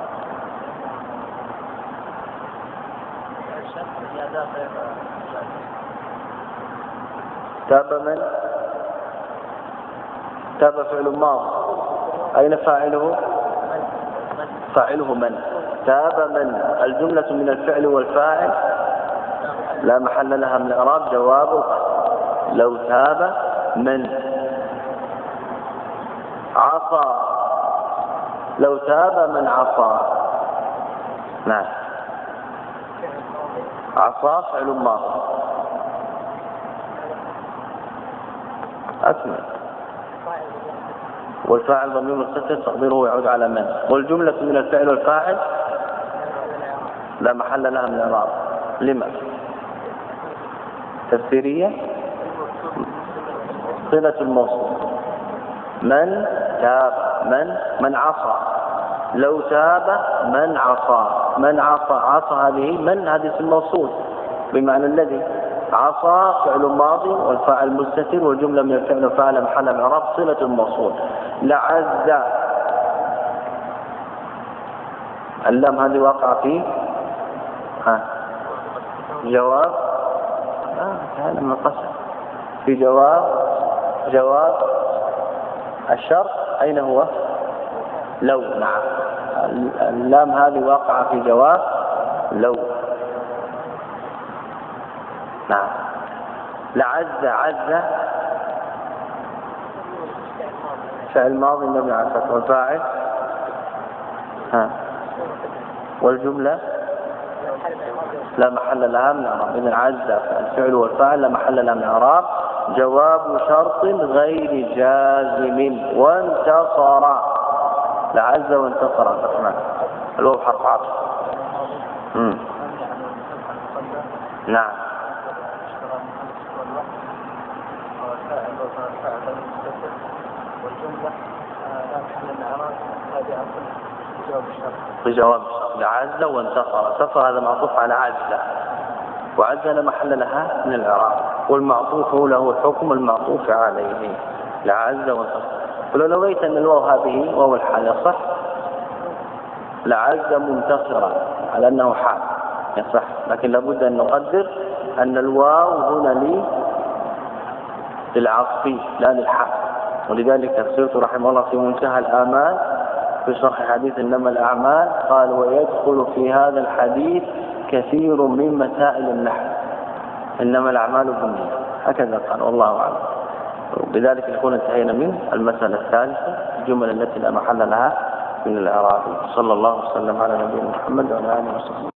تاب من تاب فعل ماضي أين فاعله؟ فاعله من. تاب من الجملة من الفعل والفاعل لا محل لها من الإعراب جوابه لو تاب من. عصى لو تاب من عصى. نعم. عصى فعل ماضي أكمل والفاعل ضمير مستتر تقديره يعود على من. والجملة من الفعل والفاعل لا محل لها من الإعراب. لما؟ تفسيرية صلة الموصول. من تاب من من عصى. لو تاب من عصى من عصى. عصى هذه من هذه اسم موصول بمعنى الذي. عصى فعل ماضي والفاعل مستتر والجملة من الفعل والفاعل محل من الإعراب صلة الموصول. لعز اللام هذه واقع فيه ها جواب آه هذا من القسم في جواب جواب الشرط. أين هو؟ لو. نعم. اللام هذه واقع في جواب لو. نعم. لعز عز فعل ماضي مبني على الفتح والفاعل ها والجملة لا محل لها من الإعراب. إذن عز الفعل والفاعل لا محل لها من الإعراب جواب شرط غير جازم. وانتصر لعز وانتصر الرحمن الواو حرف عطف. نعم. والجملة لا محل من الإعراب هذه جواب الشرط. بجواب الشرط لعز وانتصر. انتصر هذا معطوف على عز، وعز لا محل لها من الإعراب، والمعطوف له حكم المعطوف عليه لعز وانتصر. ولو نويت أن الواو هذه واو الحال يصح لعز منتصرا على أنه حال يصح، لكن لابد أن نقدر أن الواو هنا لي للعطف لا للحال. ولذلك السيوطي رحمه الله في منتهى الآمال في شرح حديث إنما الأعمال قال ويدخل في هذا الحديث كثير من مسائل النحو، إنما الأعمال بالنية، هكذا قال والله أعلم. بذلك نكون انتهينا من المسألة الثالثة، الجمل التي لا محل لها من الإعراب. صلى الله وسلم على نبينا محمد وعلى آله وصحبه.